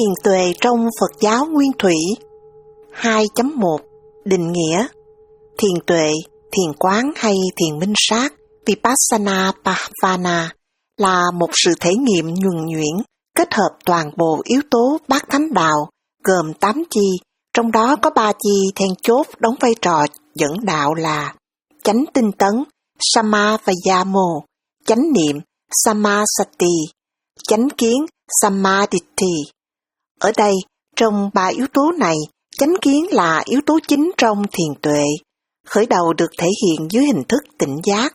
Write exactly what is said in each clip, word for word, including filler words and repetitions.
Thiền tuệ trong Phật giáo Nguyên Thủy. Hai chấm một. Định nghĩa. Thiền tuệ, thiền quán hay thiền minh sát, Vipassana Bhavana, là một sự thể nghiệm nhuần nhuyễn, kết hợp toàn bộ yếu tố bát thánh đạo, gồm tám chi, trong đó có ba chi then chốt đóng vai trò dẫn đạo là chánh tinh tấn, Samavayamo, chánh niệm, Samasati, chánh kiến, Samaditi. Ở đây, trong ba yếu tố này, chánh kiến là yếu tố chính trong thiền tuệ. Khởi đầu được thể hiện dưới hình thức tỉnh giác,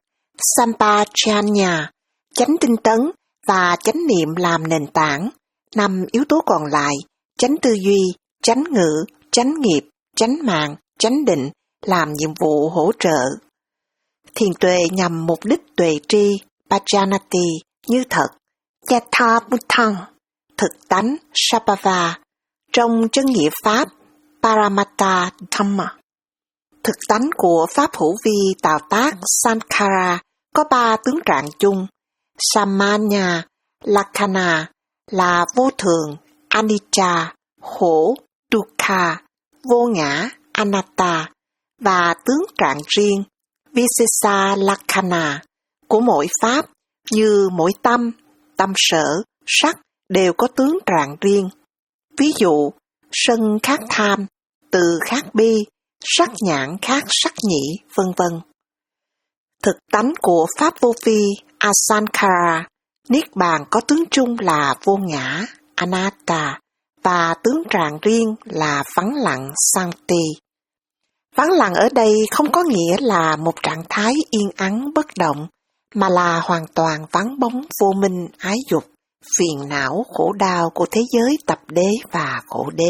Sampajanya, chánh tinh tấn và chánh niệm làm nền tảng. Năm yếu tố còn lại, chánh tư duy, chánh ngữ, chánh nghiệp, chánh mạng, chánh định làm nhiệm vụ hỗ trợ. Thiền tuệ nhằm mục đích tuệ tri, Pajanati, như thật, Yathabhutam, thực tánh, Sabhava, trong chân nghĩa Pháp, Paramatta Dhamma. Thực tánh của Pháp hữu vi tạo tác Sankhara có ba tướng trạng chung, Samanya, Lakkhana là vô thường, Anicca, khổ, Dukkha, vô ngã, Anatta, và tướng trạng riêng, Visesa Lakkhana, của mỗi Pháp, như mỗi tâm, tâm sở, sắc đều có tướng trạng riêng. Ví dụ, sân khác tham, từ khác bi, sắc nhãn khác sắc nhĩ, vân vân. Thực tánh của Pháp vô vi, Asankhara, Niết bàn có tướng chung là vô ngã, Anatta, và tướng trạng riêng là vắng lặng, Sankti. Vắng lặng ở đây không có nghĩa là một trạng thái yên ắng bất động, mà là hoàn toàn vắng bóng vô minh ái dục, phiền não khổ đau của thế giới tập đế và khổ đế.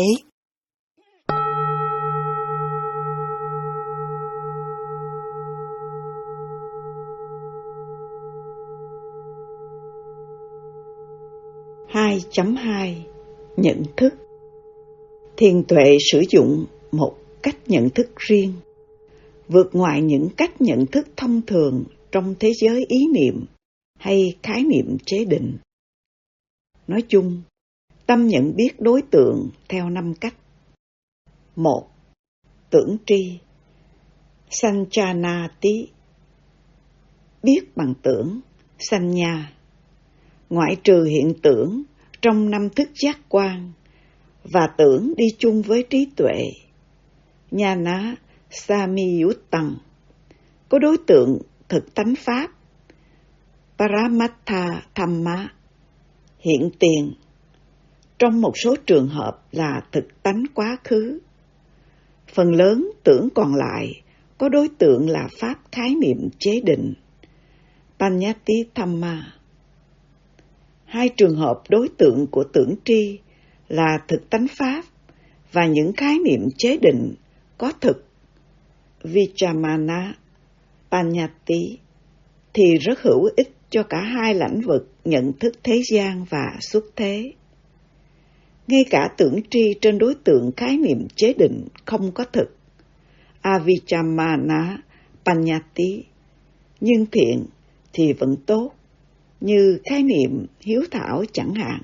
hai chấm hai. Nhận thức. Thiền tuệ sử dụng một cách nhận thức riêng, vượt ngoài những cách nhận thức thông thường trong thế giới ý niệm hay khái niệm chế định. Nói chung, tâm nhận biết đối tượng theo năm cách. Một. Tưởng tri, Sanchanati, biết bằng tưởng, Sanya, ngoại trừ hiện tưởng trong năm thức giác quan, và tưởng đi chung với trí tuệ, Nhana Samyuttam, có đối tượng thực tánh Pháp, Paramattha Dhamma, hiện tiền, trong một số trường hợp là thực tánh quá khứ. Phần lớn tưởng còn lại có đối tượng là Pháp khái niệm chế định, Panyati Dhamma. Hai trường hợp đối tượng của tưởng tri là thực tánh Pháp và những khái niệm chế định có thực, Vichamana, Panyati, thì rất hữu ích cho cả hai lĩnh vực nhận thức thế gian và xuất thế. Ngay cả tưởng tri trên đối tượng khái niệm chế định không có thực, Avichamana, Panyati, nhưng thiện thì vẫn tốt, như khái niệm hiếu thảo chẳng hạn.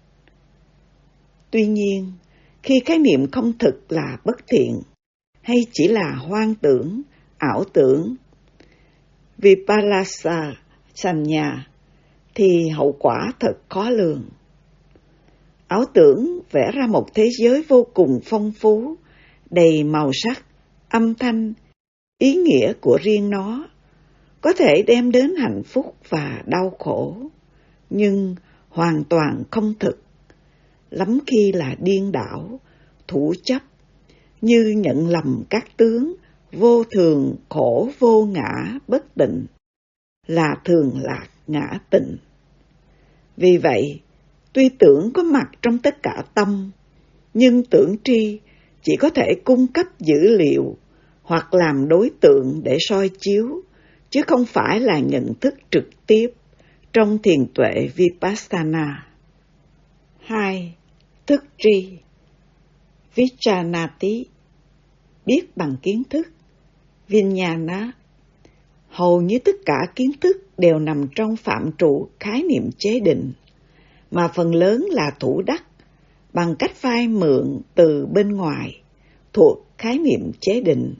Tuy nhiên, khi khái niệm không thực là bất thiện, hay chỉ là hoang tưởng, ảo tưởng, Vipallasa Sanya, thì hậu quả thật khó lường. Ảo tưởng vẽ ra một thế giới vô cùng phong phú, đầy màu sắc, âm thanh, ý nghĩa của riêng nó, có thể đem đến hạnh phúc và đau khổ, nhưng hoàn toàn không thực, lắm khi là điên đảo, thủ chấp, như nhận lầm các tướng vô thường, khổ, vô ngã, bất tịnh, là thường lạc, ngã tịnh. Vì vậy, tuy tưởng có mặt trong tất cả tâm, nhưng tưởng tri chỉ có thể cung cấp dữ liệu hoặc làm đối tượng để soi chiếu, chứ không phải là nhận thức trực tiếp trong thiền tuệ Vipassana. Hai. Thức tri, Vichanati, biết bằng kiến thức, Vijnana. Hầu như tất cả kiến thức đều nằm trong phạm trụ khái niệm chế định, mà phần lớn là thủ đắc bằng cách vay mượn từ bên ngoài thuộc khái niệm chế định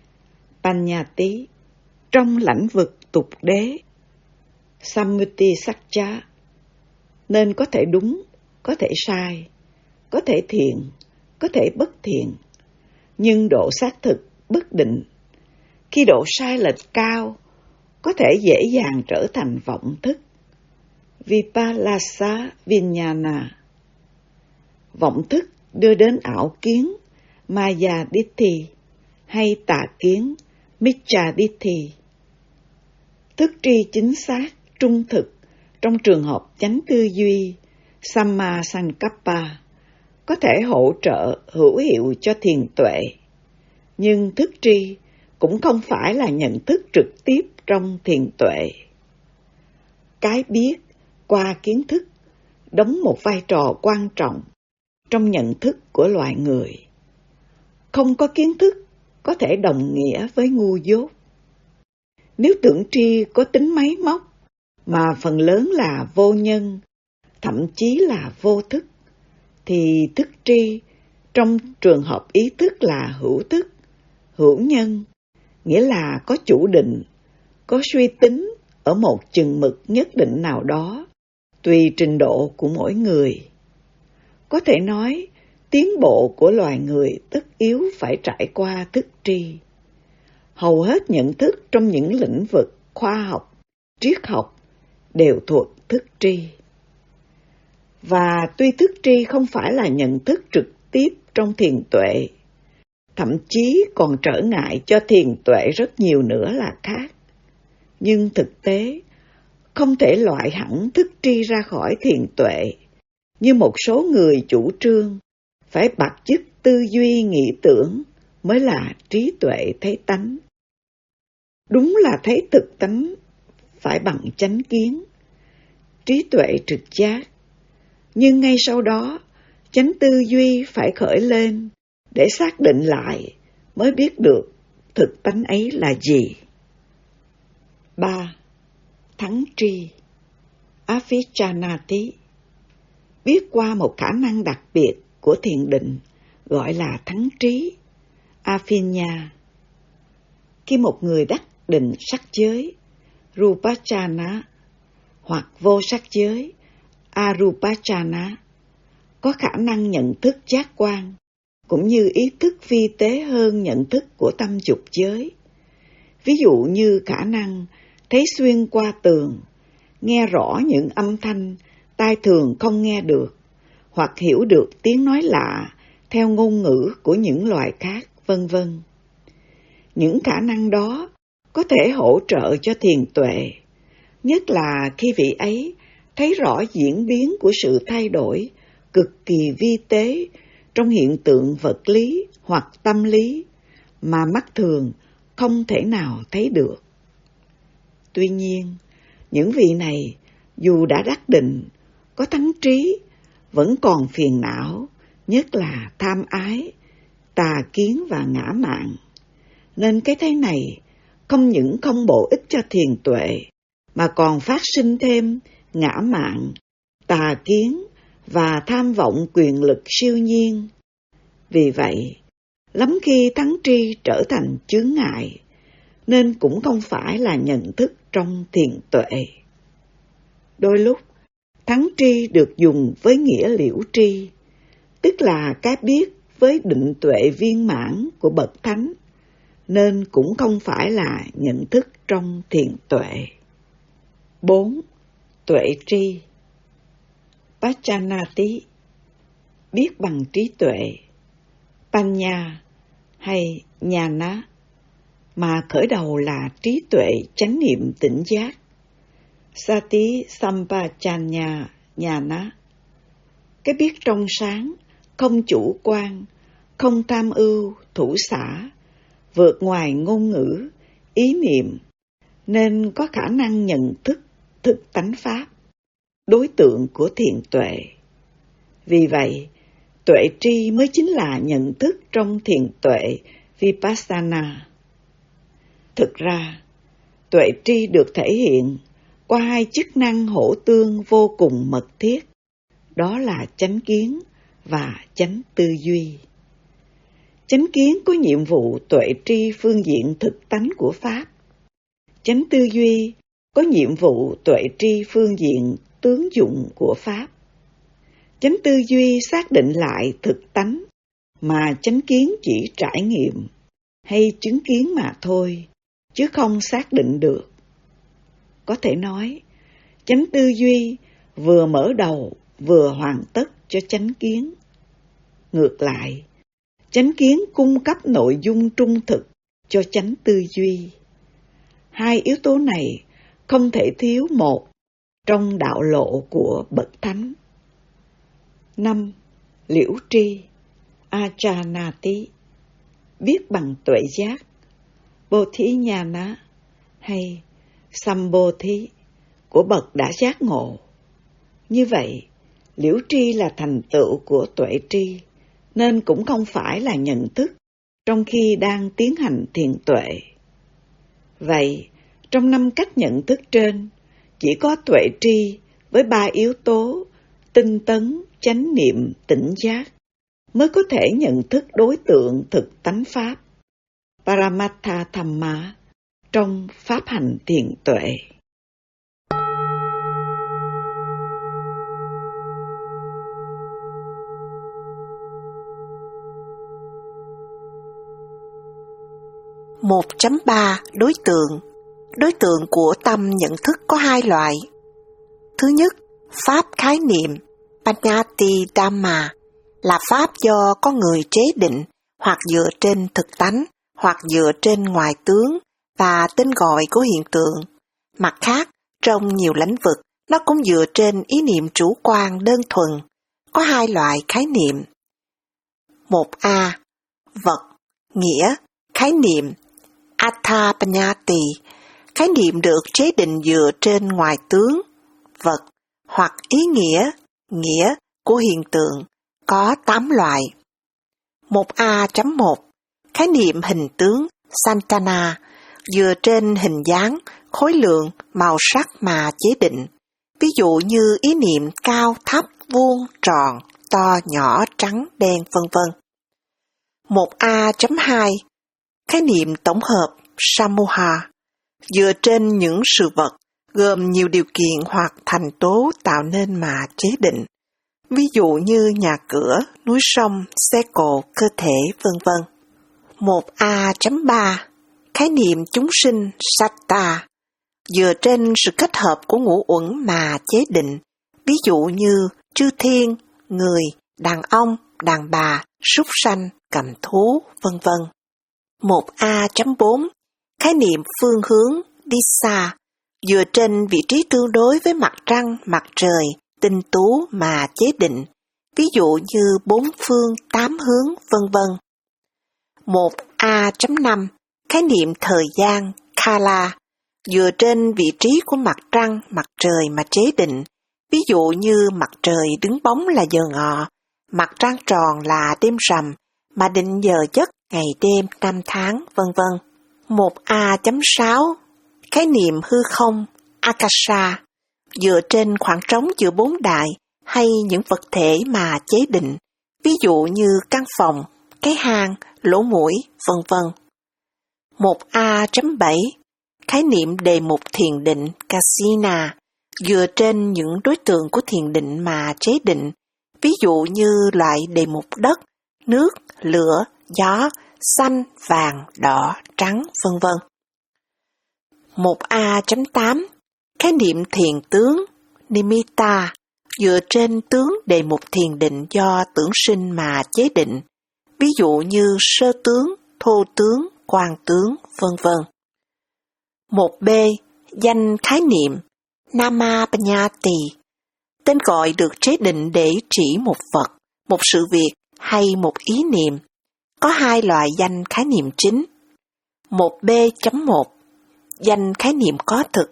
Panyati trong lãnh vực tục đế Sammuti Sakcha, nên có thể đúng, có thể sai, có thể thiện, có thể bất thiện, nhưng độ xác thực bất định. Khi độ sai lệch cao, có thể dễ dàng trở thành vọng thức. Vipallasa Vijnana. Vọng thức đưa đến ảo kiến Maya Ditti hay tà kiến Miccha Ditti. Thức tri chính xác, trung thực trong trường hợp chánh tư duy Samma Sankappa có thể hỗ trợ hữu hiệu cho thiền tuệ, nhưng thức tri cũng không phải là nhận thức trực tiếp trong thiền tuệ. Cái biết qua kiến thức đóng một vai trò quan trọng trong nhận thức của loài người. Không có kiến thức có thể đồng nghĩa với ngu dốt. Nếu tưởng tri có tính máy móc, mà phần lớn là vô nhân, thậm chí là vô thức, thì thức tri trong trường hợp ý thức là hữu thức, hữu nhân, nghĩa là có chủ định, có suy tính ở một chừng mực nhất định nào đó, tùy trình độ của mỗi người. Có thể nói, tiến bộ của loài người tất yếu phải trải qua thức tri. Hầu hết nhận thức trong những lĩnh vực khoa học, triết học đều thuộc thức tri. Và tuy thức tri không phải là nhận thức trực tiếp trong thiền tuệ, thậm chí còn trở ngại cho thiền tuệ rất nhiều nữa là khác. Nhưng thực tế, không thể loại hẳn thức tri ra khỏi thiền tuệ, như một số người chủ trương, phải bạc chức tư duy nghĩ tưởng mới là trí tuệ thấy tánh. Đúng là thấy thực tánh phải bằng chánh kiến, trí tuệ trực giác, nhưng ngay sau đó, chánh tư duy phải khởi lên để xác định lại mới biết được thực tánh ấy là gì. ba. Thắng tri Avijjanati. Biết qua một khả năng đặc biệt của thiền định gọi là thắng trí Avinya. Khi một người đắc định sắc giới Rupachana hoặc vô sắc giới Arupachana có khả năng nhận thức giác quan cũng như ý thức vi tế hơn nhận thức của tâm dục giới. Ví dụ như khả năng thấy xuyên qua tường, nghe rõ những âm thanh tai thường không nghe được, hoặc hiểu được tiếng nói lạ theo ngôn ngữ của những loài khác, vân vân. Những khả năng đó có thể hỗ trợ cho thiền tuệ, nhất là khi vị ấy thấy rõ diễn biến của sự thay đổi cực kỳ vi tế trong hiện tượng vật lý hoặc tâm lý mà mắt thường không thể nào thấy được. Tuy nhiên, những vị này dù đã đắc định, có thắng trí, vẫn còn phiền não, nhất là tham ái, tà kiến và ngã mạn. Nên cái thế này không những không bổ ích cho thiền tuệ, mà còn phát sinh thêm ngã mạn, tà kiến và tham vọng quyền lực siêu nhiên. Vì vậy, lắm khi thắng tri trở thành chướng ngại, nên cũng không phải là nhận thức trong thiền tuệ. Đôi lúc, thắng tri được dùng với nghĩa liễu tri, tức là cái biết với định tuệ viên mãn của bậc thánh, nên cũng không phải là nhận thức trong thiền tuệ. bốn. Tuệ tri Pachanati. Biết bằng trí tuệ Panya hay Nhana, mà khởi đầu là trí tuệ chánh niệm tỉnh giác Sati Sampajanya Nhana. Cái biết trong sáng, không chủ quan, không tham ưu, thủ xả, vượt ngoài ngôn ngữ, ý niệm, nên có khả năng nhận thức thực tánh pháp, đối tượng của thiền tuệ. Vì vậy, tuệ tri mới chính là nhận thức trong thiền tuệ Vipassana. Thực ra, tuệ tri được thể hiện qua hai chức năng hỗ tương vô cùng mật thiết, đó là chánh kiến và chánh tư duy. Chánh kiến có nhiệm vụ tuệ tri phương diện thực tánh của Pháp. Chánh tư duy có nhiệm vụ tuệ tri phương diện tướng dụng của Pháp. Chánh tư duy xác định lại thực tánh, mà chánh kiến chỉ trải nghiệm hay chứng kiến mà thôi, chứ không xác định được. Có thể nói, chánh tư duy vừa mở đầu vừa hoàn tất cho chánh kiến. Ngược lại, chánh kiến cung cấp nội dung trung thực cho chánh tư duy. Hai yếu tố này không thể thiếu một trong đạo lộ của bậc thánh. Năm. Liễu tri Ajanati, biết bằng tuệ giác, Bodhinyana hay Sambodhi của bậc đã giác ngộ. Như vậy, liễu tri là thành tựu của tuệ tri, nên cũng không phải là nhận thức trong khi đang tiến hành thiền tuệ. Vậy, trong năm cách nhận thức trên, chỉ có tuệ tri với ba yếu tố tinh tấn, chánh niệm, tỉnh giác mới có thể nhận thức đối tượng thực tánh Pháp, Paramattha Thamma, trong pháp hành thiền tuệ. một chấm ba. Đối tượng. Đối tượng của tâm nhận thức có hai loại. Thứ nhất, pháp khái niệm, Panyati Dhamma, là pháp do có người chế định, hoặc dựa trên thực tánh, hoặc dựa trên ngoại tướng, và tên gọi của hiện tượng. Mặt khác, trong nhiều lĩnh vực, nó cũng dựa trên ý niệm chủ quan đơn thuần. Có hai loại khái niệm. một A. Vật, nghĩa, khái niệm, Atthapanyati, khái niệm được chế định dựa trên ngoại tướng, vật, hoặc ý nghĩa, nghĩa của hiện tượng, có tám loại. một A chấm một. Khái niệm hình tướng, Santana, dựa trên hình dáng, khối lượng, màu sắc mà chế định. Ví dụ như ý niệm cao, thấp, vuông, tròn, to, nhỏ, trắng, đen, vân vân. một A chấm hai. Khái niệm tổng hợp, Samoha, dựa trên những sự vật, gồm nhiều điều kiện hoặc thành tố tạo nên mà chế định. Ví dụ như nhà cửa, núi sông, xe cộ, cơ thể, vân vân. một A chấm ba. Khái niệm chúng sinh, Satta, dựa trên sự kết hợp của ngũ uẩn mà chế định. Ví dụ như chư thiên, người, đàn ông, đàn bà, súc sanh, cầm thú, vân vân. một A chấm bốn. Khái niệm phương hướng, Disa, dựa trên vị trí tương đối với mặt trăng, mặt trời, tinh tú mà chế định. Ví dụ như bốn phương, tám hướng, vân vân. một A chấm năm. Khái niệm thời gian, Kala, dựa trên vị trí của mặt trăng, mặt trời mà chế định. Ví dụ như mặt trời đứng bóng là giờ ngọ, mặt trăng tròn là đêm rằm, mà định giờ giấc ngày đêm, năm tháng, vân vân. một A chấm sáu. Khái niệm hư không, Akasha, dựa trên khoảng trống giữa bốn đại hay những vật thể mà chế định. Ví dụ như căn phòng, cái hang, lỗ mũi, vân vân. một A chấm bảy. Khái niệm đề mục thiền định, Kasina, dựa trên những đối tượng của thiền định mà chế định. Ví dụ như loại đề mục đất, nước, lửa, gió, xanh, vàng, đỏ, trắng, vân vân. một A chấm tám. Khái niệm thiền tướng, Nimitta, dựa trên tướng đề mục thiền định do tưởng sinh mà chế định. Ví dụ như sơ tướng, thô tướng, quang tướng, vân vân. một B. Danh khái niệm, Namapanyati, tên gọi được chế định để chỉ một vật, một sự việc hay một ý niệm. Có hai loại danh khái niệm chính. một B chấm một. Danh khái niệm có thực,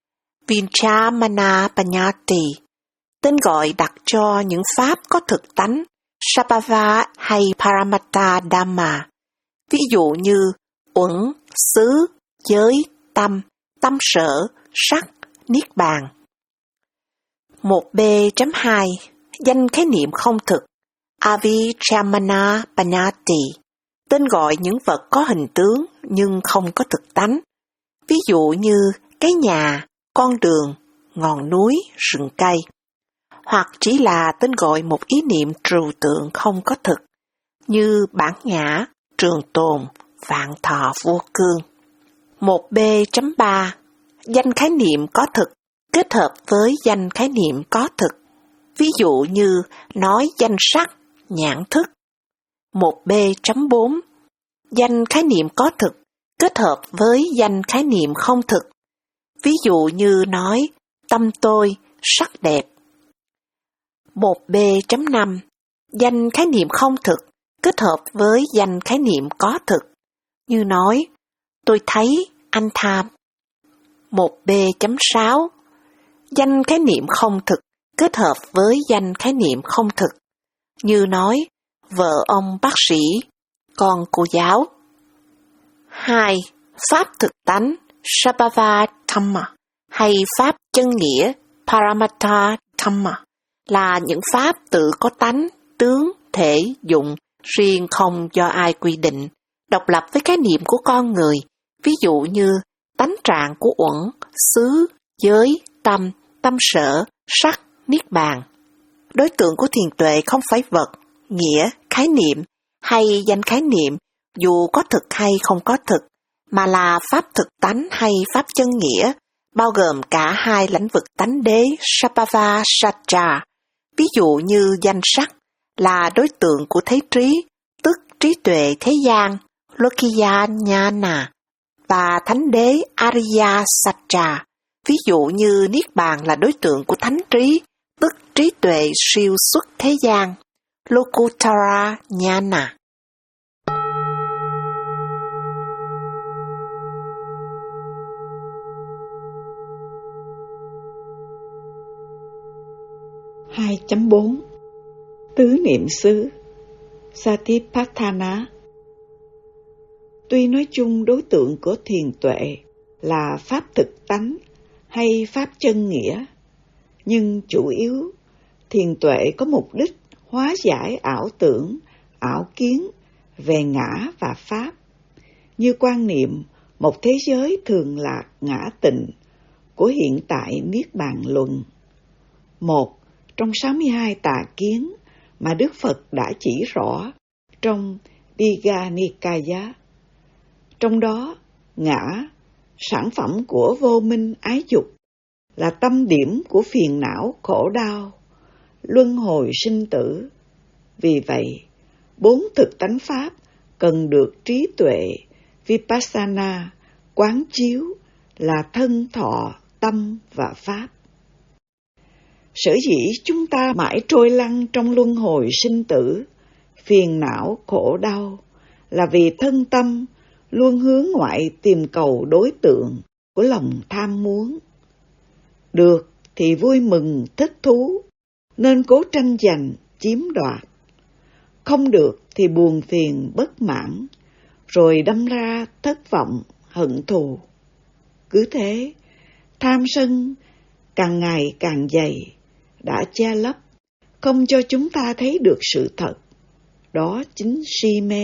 Vinchamana-panyati, tên gọi đặt cho những pháp có thực tánh, Sabhava hay Paramattha Dhamma. Ví dụ như uẩn, xứ, giới, tâm, tâm sở, sắc, niết bàn. một B chấm hai. Danh khái niệm không thực, Avichamana Panati, tên gọi những vật có hình tướng nhưng không có thực tánh. Ví dụ như cái nhà, con đường, ngọn núi, rừng cây. Hoặc chỉ là tên gọi một ý niệm trừu tượng không có thực, như bản ngã, trường tồn, vạn thọ vô cương. một B chấm ba Danh khái niệm có thực kết hợp với danh khái niệm có thực. Ví dụ như nói danh sắc, nhãn thức. một B chấm bốn Danh khái niệm có thực kết hợp với danh khái niệm không thực. Ví dụ như nói tâm tôi, sắc đẹp. một B chấm năm Danh khái niệm không thực kết hợp với danh khái niệm có thực. Như nói tôi thấy anh tham. một B chấm sáu Danh khái niệm không thực kết hợp với danh khái niệm không thực. Như nói vợ ông bác sĩ, con cô giáo. hai. Pháp thực tánh Sabhava Dhamma hay Pháp chân nghĩa Paramattha Dhamma là những pháp tự có tánh, tướng, thể, dụng, riêng không do ai quy định, độc lập với khái niệm của con người. Ví dụ như tánh trạng của uẩn, xứ, giới, tâm, tâm sở, sắc, niết bàn. Đối tượng của thiền tuệ không phải vật, nghĩa, khái niệm hay danh khái niệm dù có thực hay không có thực, mà là pháp thực tánh hay pháp chân nghĩa, bao gồm cả hai lãnh vực tánh đế Sabhava Satcha. Ví dụ như danh sắc là đối tượng của thấy trí, tức trí tuệ thế gian, Lokiya Jnana, và thánh đế Ariya Satcha. Ví dụ như niết bàn là đối tượng của thánh trí, tức trí tuệ siêu xuất thế gian, Lokuttara Jnana. hai chấm bốn Tứ niệm xứ Satipatthana. Tuy nói chung đối tượng của thiền tuệ là pháp thực tánh hay pháp chân nghĩa, nhưng chủ yếu thiền tuệ có mục đích hóa giải ảo tưởng, ảo kiến về ngã và pháp, như quan niệm một thế giới thường lạc ngã tịnh của hiện tại niết bàn luận, một trong sáu mươi hai tà kiến mà Đức Phật đã chỉ rõ trong Digha Nikaya. Trong đó, ngã, sản phẩm của vô minh ái dục, là tâm điểm của phiền não khổ đau, luân hồi sinh tử. Vì vậy, bốn thực tánh pháp cần được trí tuệ, Vipassana, quán chiếu là thân thọ, tâm và pháp. Sở dĩ chúng ta mãi trôi lăn trong luân hồi sinh tử, phiền não khổ đau, là vì thân tâm luôn hướng ngoại tìm cầu đối tượng của lòng tham muốn. Được thì vui mừng thích thú, nên cố tranh giành, chiếm đoạt. Không được thì buồn phiền bất mãn, rồi đâm ra thất vọng, hận thù. Cứ thế, tham sân càng ngày càng dày, đã che lấp, không cho chúng ta thấy được sự thật. Đó chính si mê.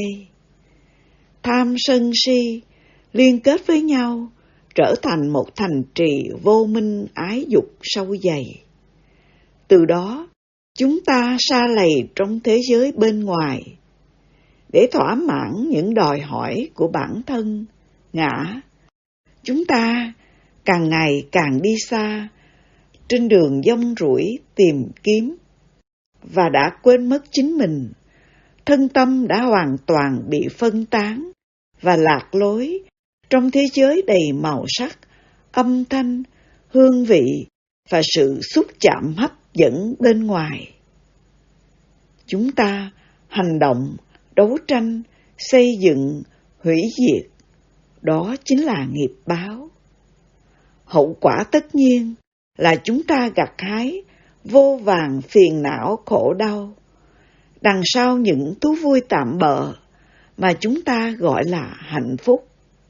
Tham sân si liên kết với nhau, trở thành một thành trì vô minh ái dục sâu dày. Từ đó, chúng ta sa lầy trong thế giới bên ngoài, để thỏa mãn những đòi hỏi của bản thân, ngã. Chúng ta càng ngày càng đi xa, trên đường dông rủi tìm kiếm, và đã quên mất chính mình. Thân tâm đã hoàn toàn bị phân tán và lạc lối trong thế giới đầy màu sắc, âm thanh, hương vị và sự xúc chạm hấp dẫn bên ngoài. Chúng ta hành động, đấu tranh, xây dựng, hủy diệt. Đó chính là nghiệp báo. Hậu quả tất nhiên là chúng ta gặt hái vô vàn phiền não khổ đau, đằng sau những thú vui tạm bợ mà chúng ta gọi là hạnh phúc.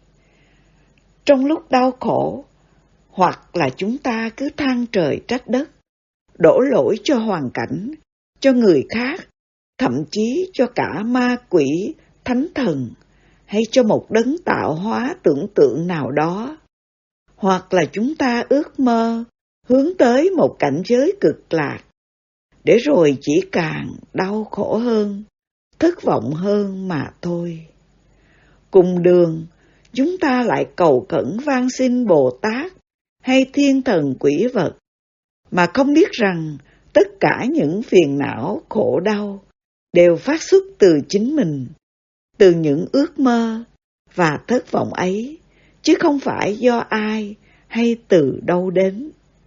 Trong lúc đau khổ, hoặc là chúng ta cứ than trời trách đất, đổ lỗi cho hoàn cảnh, cho người khác, thậm chí cho cả ma quỷ, thánh thần, hay cho một đấng tạo hóa tưởng tượng nào đó. Hoặc là chúng ta ước mơ hướng tới một cảnh giới cực lạc, để rồi chỉ càng đau khổ hơn, thất vọng hơn mà thôi. Cùng đường, chúng ta lại cầu khẩn van xin Bồ Tát hay thiên thần quỷ vật, mà không biết rằng tất cả những phiền não, khổ đau đều phát xuất từ chính mình, từ những ước mơ và thất vọng ấy, chứ không phải do ai hay từ đâu đến.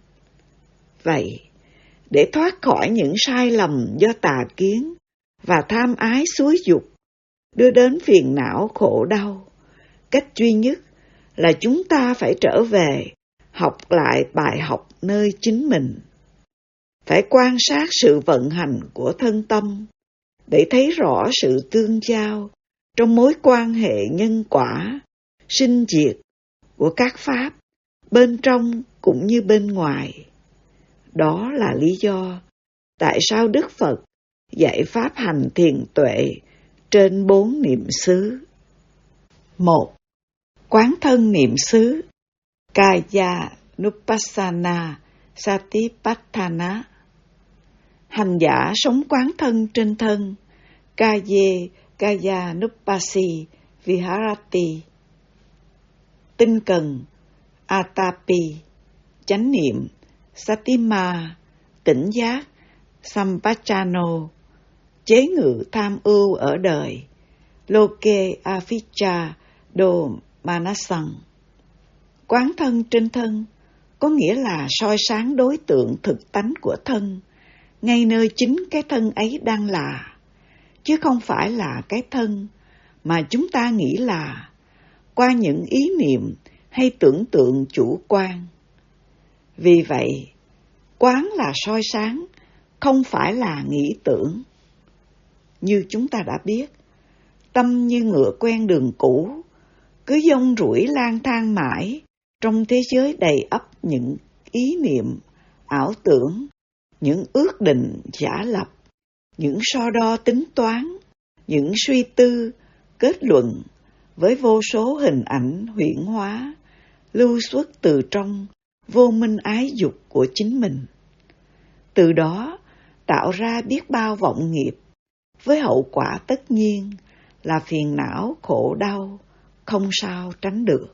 Vậy, để thoát khỏi những sai lầm do tà kiến và tham ái xúi dục đưa đến phiền não khổ đau, cách duy nhất là chúng ta phải trở về học lại bài học nơi chính mình. Phải quan sát sự vận hành của thân tâm để thấy rõ sự tương giao trong mối quan hệ nhân quả, sinh diệt của các pháp, bên trong cũng như bên ngoài. Đó là lý do tại sao Đức Phật dạy pháp hành thiền tuệ trên bốn niệm xứ. Một. Quán thân niệm xứ Kaya Nupassana Satipatthana. Hành giả sống quán thân trên thân Kaye Kaya Nupasi Viharati. Tinh cần Atapi, chánh niệm Satima, tỉnh giác Sampachano, chế ngự tham ưu ở đời Loke Avicha Do Manasang. Quán thân trên thân có nghĩa là soi sáng đối tượng thực tánh của thân ngay nơi chính cái thân ấy đang là, chứ không phải là cái thân mà chúng ta nghĩ là qua những ý niệm hay tưởng tượng chủ quan. Vì vậy, quán là soi sáng, không phải là nghĩ tưởng. Như chúng ta đã biết, tâm như ngựa quen đường cũ, cứ dông rủi lang thang mãi trong thế giới đầy ắp những ý niệm, ảo tưởng, những ước định giả lập, những so đo tính toán, những suy tư, kết luận với vô số hình ảnh huyễn hóa, lưu xuất từ trong vô minh ái dục của chính mình. Từ đó tạo ra biết bao vọng nghiệp, với hậu quả tất nhiên là phiền não khổ đau, không sao tránh được.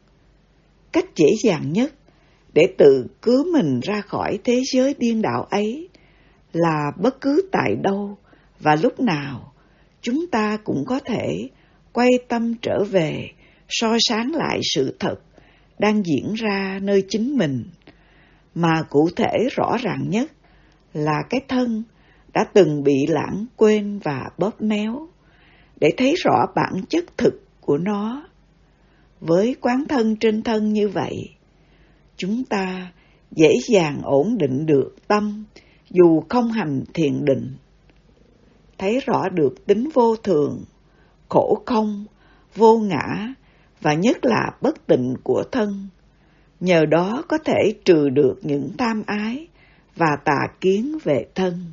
Cách dễ dàng nhất để tự cứu mình ra khỏi thế giới điên đảo ấy là bất cứ tại đâu và lúc nào chúng ta cũng có thể quay tâm trở về soi sáng lại sự thật đang diễn ra nơi chính mình, mà cụ thể rõ ràng nhất là cái thân đã từng bị lãng quên và bóp méo, để thấy rõ bản chất thực của nó. Với quán thân trên thân như vậy, chúng ta dễ dàng ổn định được tâm dù không hành thiền định. Thấy rõ được tính vô thường, khổ không, vô ngã và nhất là bất tịnh của thân. Nhờ đó có thể trừ được những tham ái và tà kiến về thân.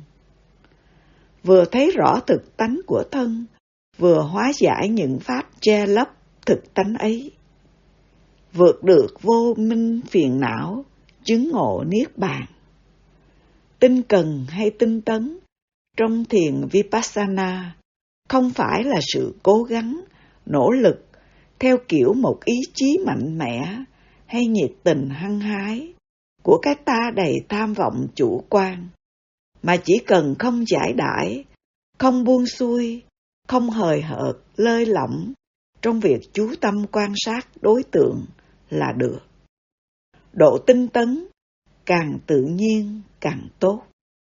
Vừa thấy rõ thực tánh của thân, vừa hóa giải những pháp che lấp thực tánh ấy. Vượt được vô minh phiền não, chứng ngộ niết bàn. Tinh cần hay tinh tấn trong thiền Vipassana không phải là sự cố gắng, nỗ lực theo kiểu một ý chí mạnh mẽ hay nhiệt tình hăng hái của cái ta đầy tham vọng chủ quan, mà chỉ cần không giải đãi, không buông xuôi, không hời hợt, lơi lỏng trong việc chú tâm quan sát đối tượng là được. Độ tinh tấn càng tự nhiên càng tốt.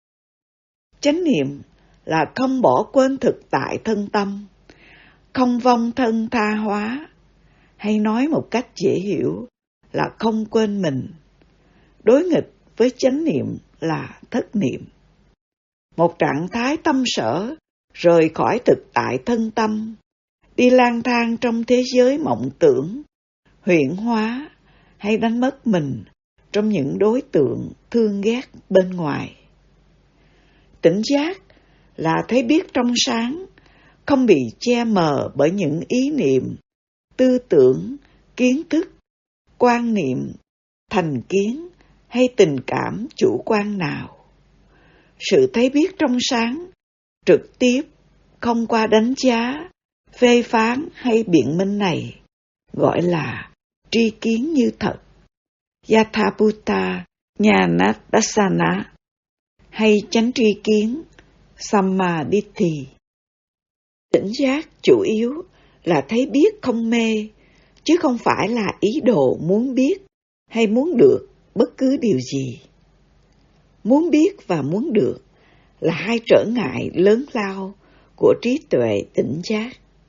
Chánh niệm là không bỏ quên thực tại thân tâm, không vong thân tha hóa, hay nói một cách dễ hiểu là không quên mình. Đối nghịch với chánh niệm là thất niệm. Một trạng thái tâm sở rời khỏi thực tại thân tâm, đi lang thang trong thế giới mộng tưởng, huyễn hóa hay đánh mất mình trong những đối tượng thương ghét bên ngoài. Tỉnh giác là thấy biết trong sáng, không bị che mờ bởi những ý niệm, tư tưởng, kiến thức, quan niệm, thành kiến hay tình cảm chủ quan nào. Sự thấy biết trong sáng, trực tiếp, không qua đánh giá, phê phán hay biện minh này, gọi là tri kiến như thật, Yathabhuta Jnanadassana, hay chánh tri kiến, Sammaditthi. Tỉnh giác chủ yếu là thấy biết không mê, chứ không phải là ý đồ muốn biết hay muốn được bất cứ điều gì. Muốn biết và muốn được là hai trở ngại lớn lao của trí tuệ tỉnh giác.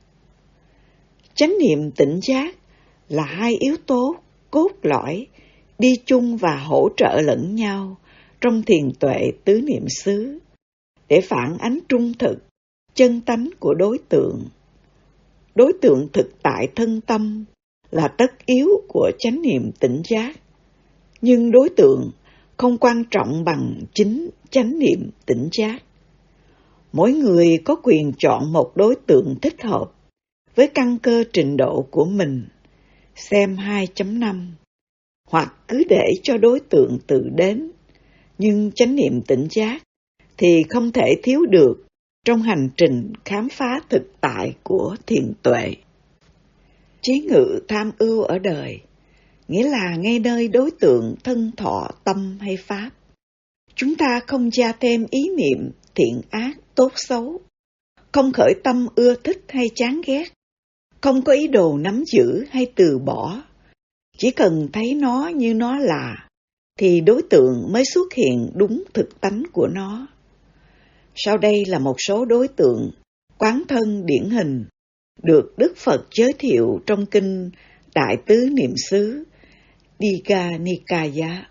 Chánh niệm tỉnh giác là hai yếu tố cốt lõi đi chung và hỗ trợ lẫn nhau trong thiền tuệ tứ niệm xứ để phản ánh trung thực, chân tánh của đối tượng. Đối tượng thực tại thân tâm là tất yếu của chánh niệm tỉnh giác, nhưng đối tượng không quan trọng bằng chính chánh niệm tỉnh giác. Mỗi người có quyền chọn một đối tượng thích hợp với căn cơ trình độ của mình, xem hai chấm năm, hoặc cứ để cho đối tượng tự đến, nhưng chánh niệm tỉnh giác thì không thể thiếu được trong hành trình khám phá thực tại của thiền tuệ. Trí ngự tham ưu ở đời, nghĩa là ngay nơi đối tượng thân thọ tâm hay pháp, chúng ta không gia thêm ý niệm thiện ác tốt xấu, không khởi tâm ưa thích hay chán ghét, không có ý đồ nắm giữ hay từ bỏ, chỉ cần thấy nó như nó là, thì đối tượng mới xuất hiện đúng thực tánh của nó. Sau đây là một số đối tượng quán thân điển hình được Đức Phật giới thiệu trong kinh Đại Tứ Niệm xứ Digha Nikaya.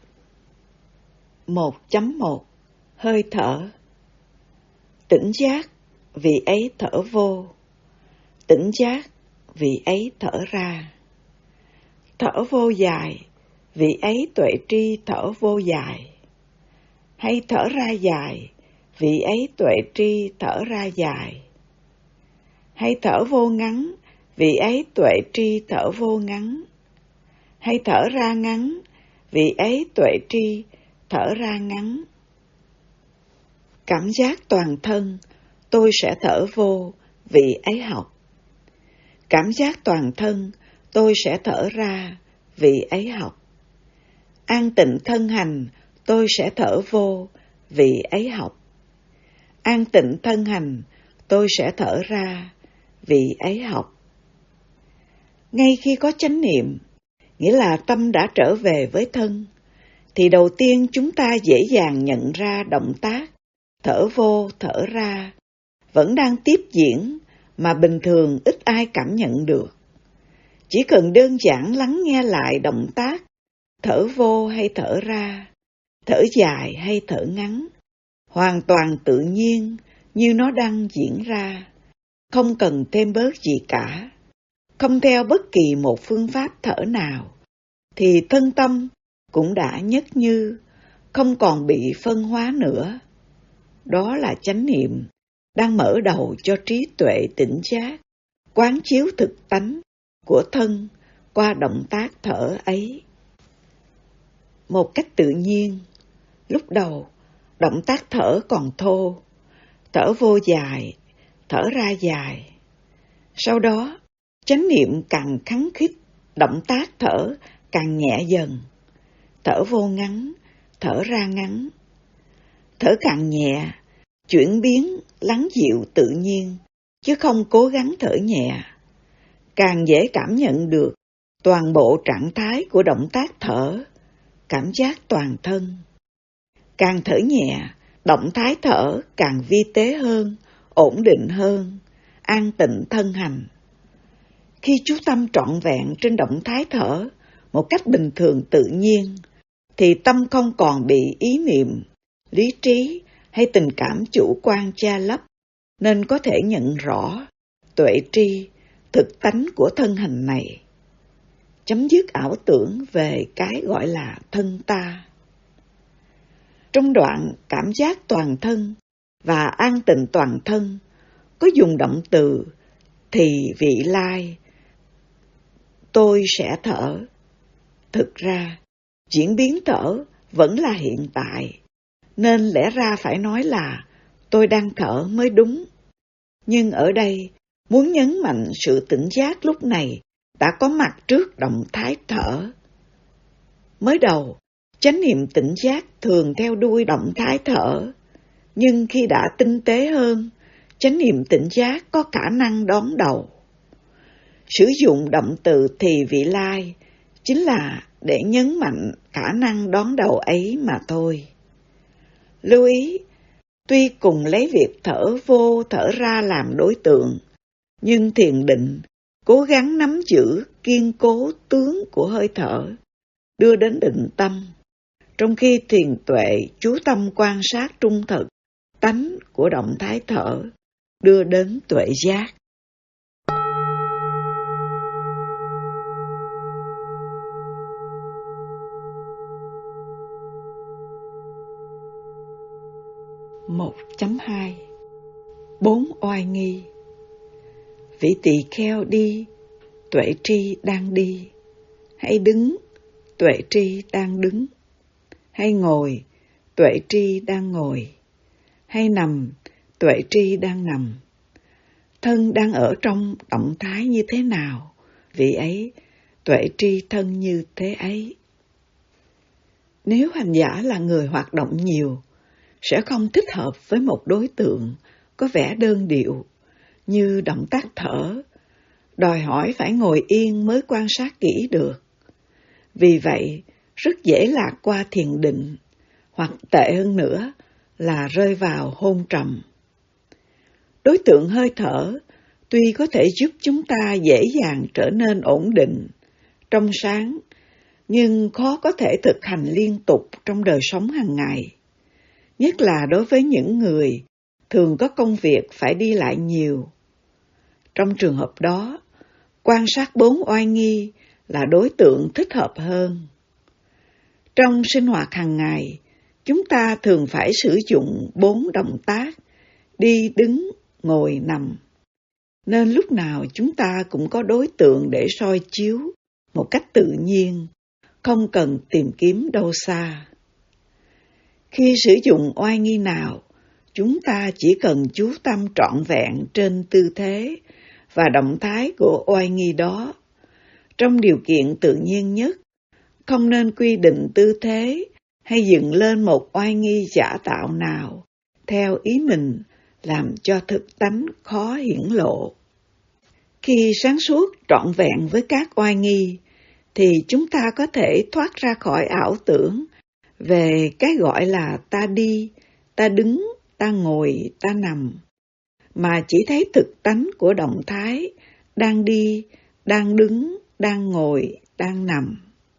một chấm một Hơi thở. Tỉnh giác, vì ấy thở vô. Tỉnh giác, vì ấy thở ra. Thở vô dài, vì ấy tuệ tri thở vô dài. Hay thở ra dài, vì ấy tuệ tri thở ra dài. Hay thở vô ngắn, vì ấy tuệ tri thở vô ngắn. Hay thở ra ngắn, vì ấy tuệ tri thở ra ngắn. Cảm giác toàn thân, tôi sẽ thở vô, vì ấy học. Cảm giác toàn thân, tôi sẽ thở ra, vì ấy học. An tịnh thân hành, tôi sẽ thở vô, vì ấy học. An tịnh thân hành, tôi sẽ thở ra, vì ấy học. Ngay khi có chánh niệm, nghĩa là tâm đã trở về với thân, thì đầu tiên chúng ta dễ dàng nhận ra động tác thở vô, thở ra vẫn đang tiếp diễn mà bình thường ít ai cảm nhận được. Chỉ cần đơn giản lắng nghe lại động tác thở vô hay thở ra, thở dài hay thở ngắn, hoàn toàn tự nhiên như nó đang diễn ra, không cần thêm bớt gì cả, không theo bất kỳ một phương pháp thở nào, thì thân tâm cũng đã nhất như, không còn bị phân hóa nữa. Đó là chánh niệm đang mở đầu cho trí tuệ tỉnh giác, quán chiếu thực tánh của thân qua động tác thở ấy. Một cách tự nhiên, lúc đầu động tác thở còn thô, thở vô dài, thở ra dài. Sau đó, chánh niệm càng khắng khít, động tác thở càng nhẹ dần, thở vô ngắn, thở ra ngắn. Thở càng nhẹ, chuyển biến lắng dịu tự nhiên, chứ không cố gắng thở nhẹ. Càng dễ cảm nhận được toàn bộ trạng thái của động tác thở, cảm giác toàn thân. Càng thở nhẹ, động thái thở càng vi tế hơn, ổn định hơn, an tịnh thân hành. Khi chú tâm trọn vẹn trên động thái thở một cách bình thường tự nhiên, thì tâm không còn bị ý niệm, lý trí hay tình cảm chủ quan che lấp, nên có thể nhận rõ, tuệ tri, thực tánh của thân hình này. Chấm dứt ảo tưởng về cái gọi là thân ta. Trong đoạn cảm giác toàn thân, và an tịnh toàn thân có dùng động từ thì vị lai, tôi sẽ thở. Thực ra, diễn biến thở vẫn là hiện tại, nên lẽ ra phải nói là tôi đang thở mới đúng. Nhưng ở đây, muốn nhấn mạnh sự tỉnh giác lúc này đã có mặt trước động thái thở. Mới đầu, chánh niệm tỉnh giác thường theo đuôi động thái thở, nhưng khi đã tinh tế hơn, chánh niệm tỉnh giác có khả năng đón đầu. Sử dụng động từ thì vị lai chính là để nhấn mạnh khả năng đón đầu ấy mà thôi. Lưu ý, tuy cùng lấy việc thở vô thở ra làm đối tượng, nhưng thiền định cố gắng nắm giữ kiên cố tướng của hơi thở, đưa đến định tâm, trong khi thiền tuệ chú tâm quan sát trung thực tánh của động thái thở, đưa đến tuệ giác. một chấm hai Bốn oai nghi. Vị tỳ kheo đi, tuệ tri đang đi. Hãy đứng, tuệ tri đang đứng. Hay ngồi, tuệ tri đang ngồi. Hay nằm, tuệ tri đang nằm. Thân đang ở trong động thái như thế nào, vị ấy, tuệ tri thân như thế ấy. Nếu hành giả là người hoạt động nhiều, sẽ không thích hợp với một đối tượng có vẻ đơn điệu như động tác thở, đòi hỏi phải ngồi yên mới quan sát kỹ được. Vì vậy, rất dễ lạc qua thiền định, hoặc tệ hơn nữa là rơi vào hôn trầm. Đối tượng hơi thở tuy có thể giúp chúng ta dễ dàng trở nên ổn định, trong sáng, nhưng khó có thể thực hành liên tục trong đời sống hàng ngày. Nhất là đối với những người thường có công việc phải đi lại nhiều. Trong trường hợp đó, quan sát bốn oai nghi là đối tượng thích hợp hơn. Trong sinh hoạt hàng ngày, chúng ta thường phải sử dụng bốn động tác, đi, đứng, ngồi, nằm. Nên lúc nào chúng ta cũng có đối tượng để soi chiếu một cách tự nhiên, không cần tìm kiếm đâu xa. Khi sử dụng oai nghi nào, chúng ta chỉ cần chú tâm trọn vẹn trên tư thế và động thái của oai nghi đó. Trong điều kiện tự nhiên nhất, không nên quy định tư thế hay dựng lên một oai nghi giả tạo nào theo ý mình, làm cho thực tánh khó hiển lộ. Khi sáng suốt trọn vẹn với các oai nghi, thì chúng ta có thể thoát ra khỏi ảo tưởng về cái gọi là ta đi, ta đứng, ta ngồi, ta nằm, mà chỉ thấy thực tánh của động thái đang đi, đang đứng, đang ngồi, đang nằm.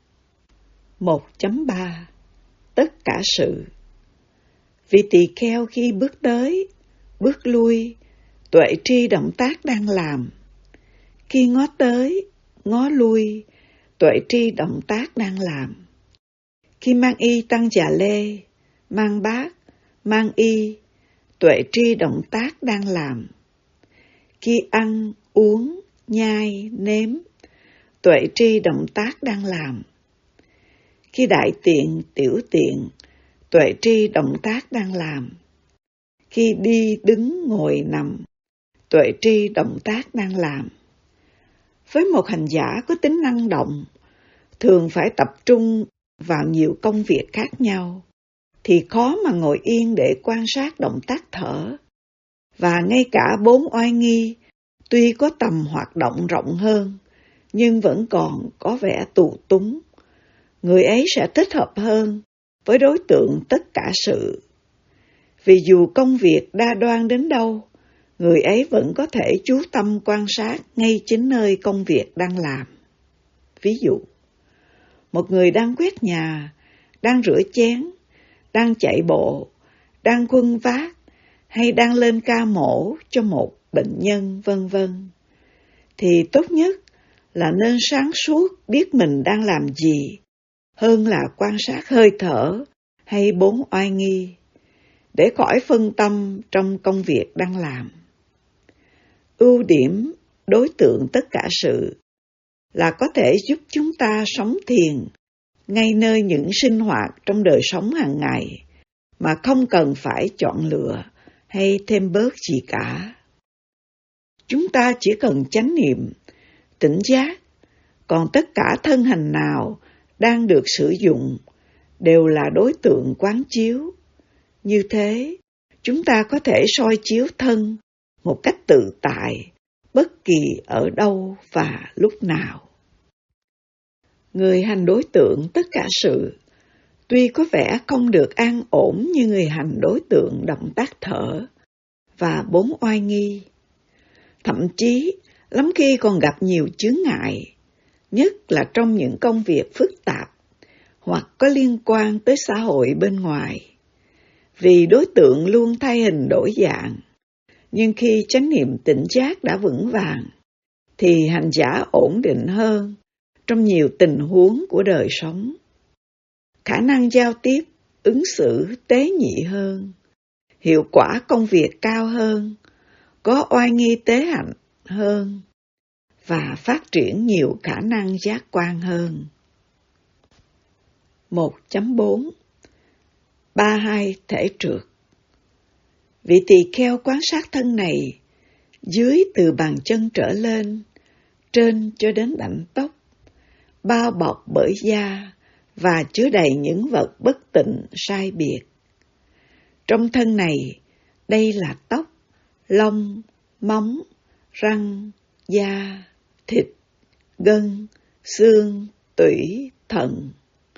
một chấm ba Tất cả sự. Vị tỳ kheo khi bước tới, bước lui, tuệ tri động tác đang làm. Khi ngó tới, ngó lui, tuệ tri động tác đang làm. Khi mang y tăng già lê, mang bát, mang y, tuệ tri động tác đang làm. Khi ăn, uống, nhai, nếm, tuệ tri động tác đang làm. Khi đại tiện, tiểu tiện, tuệ tri động tác đang làm. Khi đi, đứng, ngồi, nằm, tuệ tri động tác đang làm. Với một hành giả có tính năng động, thường phải tập trung vào nhiều công việc khác nhau, thì khó mà ngồi yên để quan sát động tác thở. Và ngay cả bốn oai nghi, tuy có tầm hoạt động rộng hơn, nhưng vẫn còn có vẻ tù túng. Người ấy sẽ thích hợp hơn với đối tượng tất cả sự. Vì dù công việc đa đoan đến đâu, người ấy vẫn có thể chú tâm quan sát ngay chính nơi công việc đang làm. Ví dụ, một người đang quét nhà, đang rửa chén, đang chạy bộ, đang khuân vác, hay đang lên ca mổ cho một bệnh nhân, vân vân, thì tốt nhất là nên sáng suốt biết mình đang làm gì, hơn là quan sát hơi thở hay bốn oai nghi. để khỏi phân tâm trong công việc đang làm. Ưu điểm đối tượng tất cả sự là có thể giúp chúng ta sống thiền ngay nơi những sinh hoạt trong đời sống hàng ngày mà không cần phải chọn lựa hay thêm bớt gì cả. Chúng ta chỉ cần chánh niệm, tỉnh giác, còn tất cả thân hành nào đang được sử dụng đều là đối tượng quán chiếu. Như thế, chúng ta có thể soi chiếu thân một cách tự tại, bất kỳ ở đâu và lúc nào. Người hành đối tượng tất cả sự, tuy có vẻ không được an ổn như người hành đối tượng động tác thở và bốn oai nghi. Thậm chí, lắm khi còn gặp nhiều chướng ngại, nhất là trong những công việc phức tạp hoặc có liên quan tới xã hội bên ngoài. Vì đối tượng luôn thay hình đổi dạng, nhưng khi chánh niệm tỉnh giác đã vững vàng, thì hành giả ổn định hơn trong nhiều tình huống của đời sống. Khả năng giao tiếp, ứng xử tế nhị hơn, hiệu quả công việc cao hơn, có oai nghi tế hạnh hơn, và phát triển nhiều khả năng giác quan hơn. một chấm bốn ba hai thể trượt. Vị tỳ kheo quan sát thân này, dưới từ bàn chân trở lên, trên cho đến đảnh tóc, bao bọc bởi da và chứa đầy những vật bất tịnh sai biệt. Trong thân này, đây là tóc, lông, móng, răng, da, thịt, gân, xương, tủy, thận,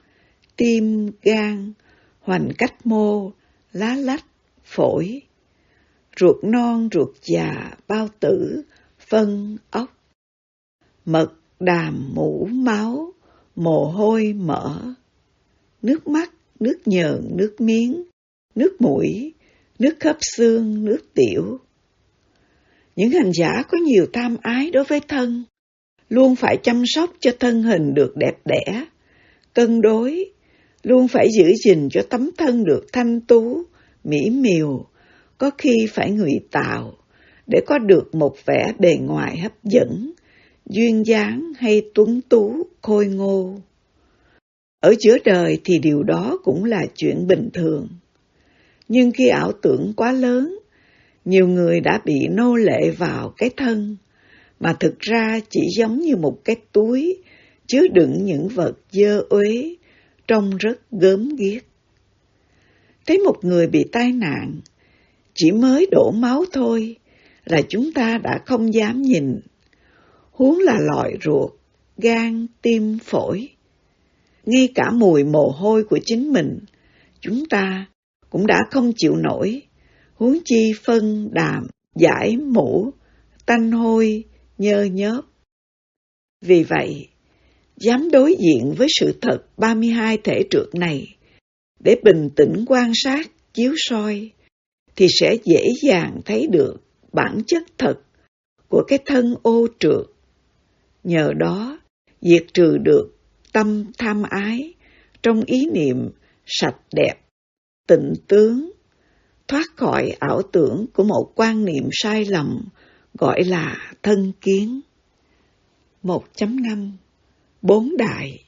tim, gan, hoành cách mô, lá lách, phổi, ruột non, ruột già, bao tử, phân, ốc, mật, đàm, mũ, máu, mồ hôi, mỡ, nước mắt, nước nhờn, nước miếng, nước mũi, nước khớp xương, nước tiểu. Những hành giả có nhiều tham ái đối với thân, luôn phải chăm sóc cho thân hình được đẹp đẽ, cân đối, luôn phải giữ gìn cho tấm thân được thanh tú, mỹ miều, có khi phải ngụy tạo, để có được một vẻ bề ngoài hấp dẫn, duyên dáng hay tuấn tú, khôi ngô. Ở giữa đời thì điều đó cũng là chuyện bình thường. Nhưng khi ảo tưởng quá lớn, nhiều người đã bị nô lệ vào cái thân, mà thực ra chỉ giống như một cái túi chứa đựng những vật dơ uế, trông rất gớm ghiếc. Thấy một người bị tai nạn, chỉ mới đổ máu thôi là chúng ta đã không dám nhìn, huống là lòi ruột, gan, tim, phổi. Ngay cả mùi mồ hôi của chính mình, chúng ta cũng đã không chịu nổi, huống chi phân, đàm, dải, mũ, tanh hôi, nhơ nhớp. Vì vậy, dám đối diện với sự thật ba mươi hai thể trượt này, để bình tĩnh quan sát, chiếu soi, thì sẽ dễ dàng thấy được bản chất thật của cái thân ô trượt. Nhờ đó, diệt trừ được tâm tham ái trong ý niệm sạch đẹp, tịnh tướng, thoát khỏi ảo tưởng của một quan niệm sai lầm gọi là thân kiến. một chấm năm Bốn đại.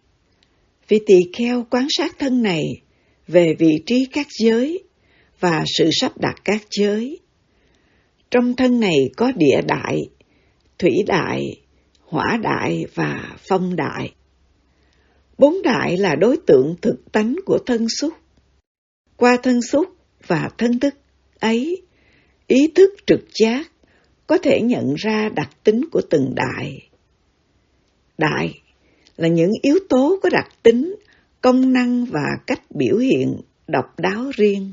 Vị tỳ kheo quan sát thân này về vị trí các giới và sự sắp đặt các giới. Trong thân này có địa đại, thủy đại, hỏa đại và phong đại. Bốn đại là đối tượng thực tánh của thân xúc. Qua thân xúc và thân thức ấy, ý thức trực giác có thể nhận ra đặc tính của từng đại. Đại là những yếu tố có đặc tính, công năng và cách biểu hiện độc đáo riêng.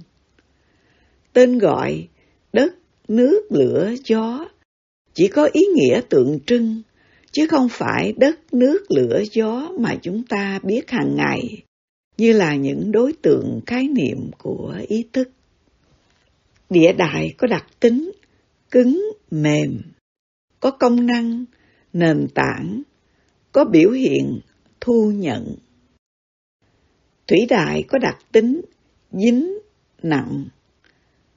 Tên gọi đất, nước, lửa, gió chỉ có ý nghĩa tượng trưng, chứ không phải đất, nước, lửa, gió mà chúng ta biết hàng ngày, như là những đối tượng khái niệm của ý thức. Địa đại có đặc tính cứng, mềm, có công năng, nền tảng, có biểu hiện, thu nhận. Thủy đại có đặc tính dính, nặng,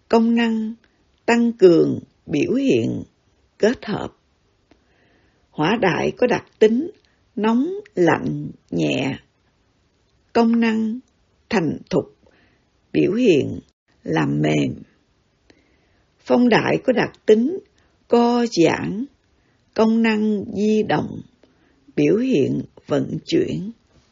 công năng, tăng cường, biểu hiện, kết hợp. Hỏa đại có đặc tính nóng, lạnh, nhẹ, công năng, thành thục, biểu hiện, làm mềm. Phong đại có đặc tính co giãn, công năng di động, biểu hiện, vận chuyển.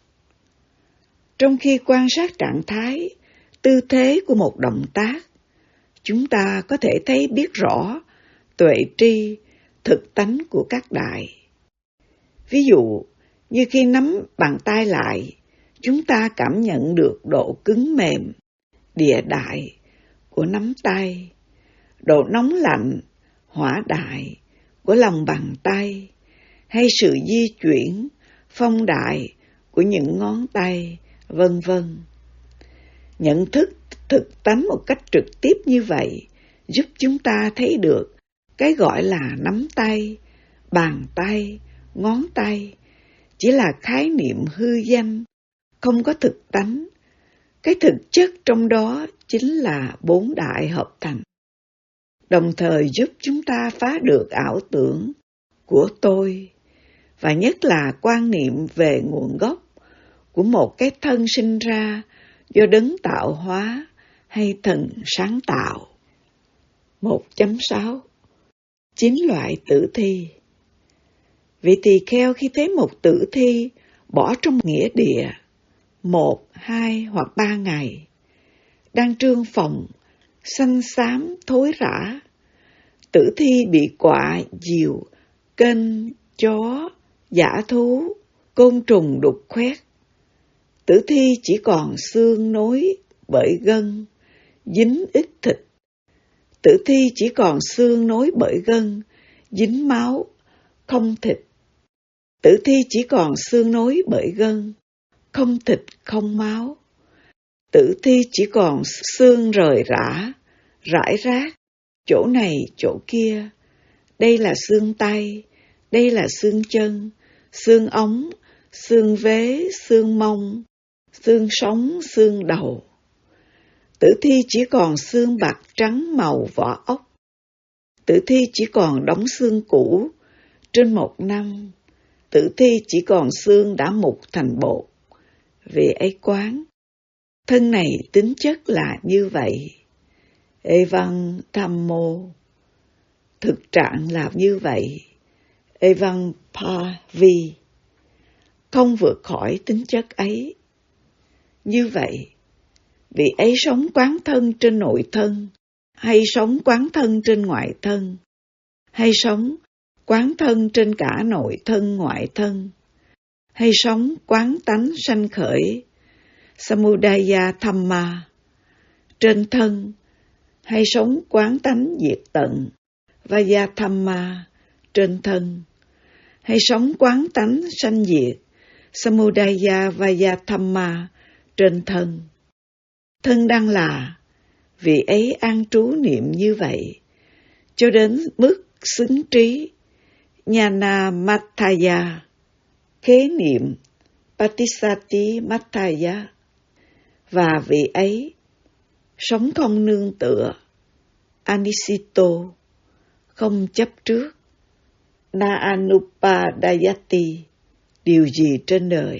Trong khi quan sát trạng thái, tư thế của một động tác, chúng ta có thể thấy biết rõ tuệ tri, thực tánh của các đại. Ví dụ, như khi nắm bàn tay lại, chúng ta cảm nhận được độ cứng mềm, địa đại của nắm tay, độ nóng lạnh, hỏa đại của lòng bàn tay, hay sự di chuyển, phong đại của những ngón tay, vân vân. Nhận thức thực tánh một cách trực tiếp như vậy giúp chúng ta thấy được cái gọi là nắm tay, bàn tay, ngón tay chỉ là khái niệm hư danh, không có thực tánh. Cái thực chất trong đó chính là bốn đại hợp thành, đồng thời giúp chúng ta phá được ảo tưởng của tôi, và nhất là quan niệm về nguồn gốc của một cái thân sinh ra do đấng tạo hóa hay thần sáng tạo. một chấm sáu Chín loại tử thi. Vị tỳ kheo khi thấy một tử thi bỏ trong nghĩa địa một, hai hoặc ba ngày, đang trương phồng, xanh xám, thối rã, tử thi bị quạ, diều, kênh, chó, dã thú, côn trùng đục khoét. Tử thi chỉ còn xương nối bởi gân, dính ít thịt. Tử thi chỉ còn xương nối bởi gân, dính máu, không thịt. Tử thi chỉ còn xương nối bởi gân, không thịt, không máu. Tử thi chỉ còn xương rời rã, rải rác, chỗ này, chỗ kia. Đây là xương tay, đây là xương chân, xương ống, xương vế, xương mông, xương sống, xương đầu. Tử thi chỉ còn xương bạc trắng màu vỏ ốc. Tử thi chỉ còn đống xương cũ trên một năm. Tử thi chỉ còn xương đã mục thành bột. Vì ấy quán, thân này tính chất là như vậy. Evan Thammo, thực trạng là như vậy. Evan Pavi, không vượt khỏi tính chất ấy. Như vậy, vị ấy sống quán thân trên nội thân, hay sống quán thân trên ngoại thân, hay sống quán thân trên cả nội thân ngoại thân, hay sống quán tánh sanh khởi, samudaya thamma, trên thân, hay sống quán tánh diệt tận, vaya thamma, trên thân, hay sống quán tánh sanh diệt, samudaya vaya thamma, trên thân. Thân đang là, vị ấy an trú niệm như vậy, cho đến mức xứng trí, Nhana Mattaya, khế niệm, Patisati Mattaya, và vị ấy sống không nương tựa, Anisito, không chấp trước, Na Anupadayati, điều gì trên đời.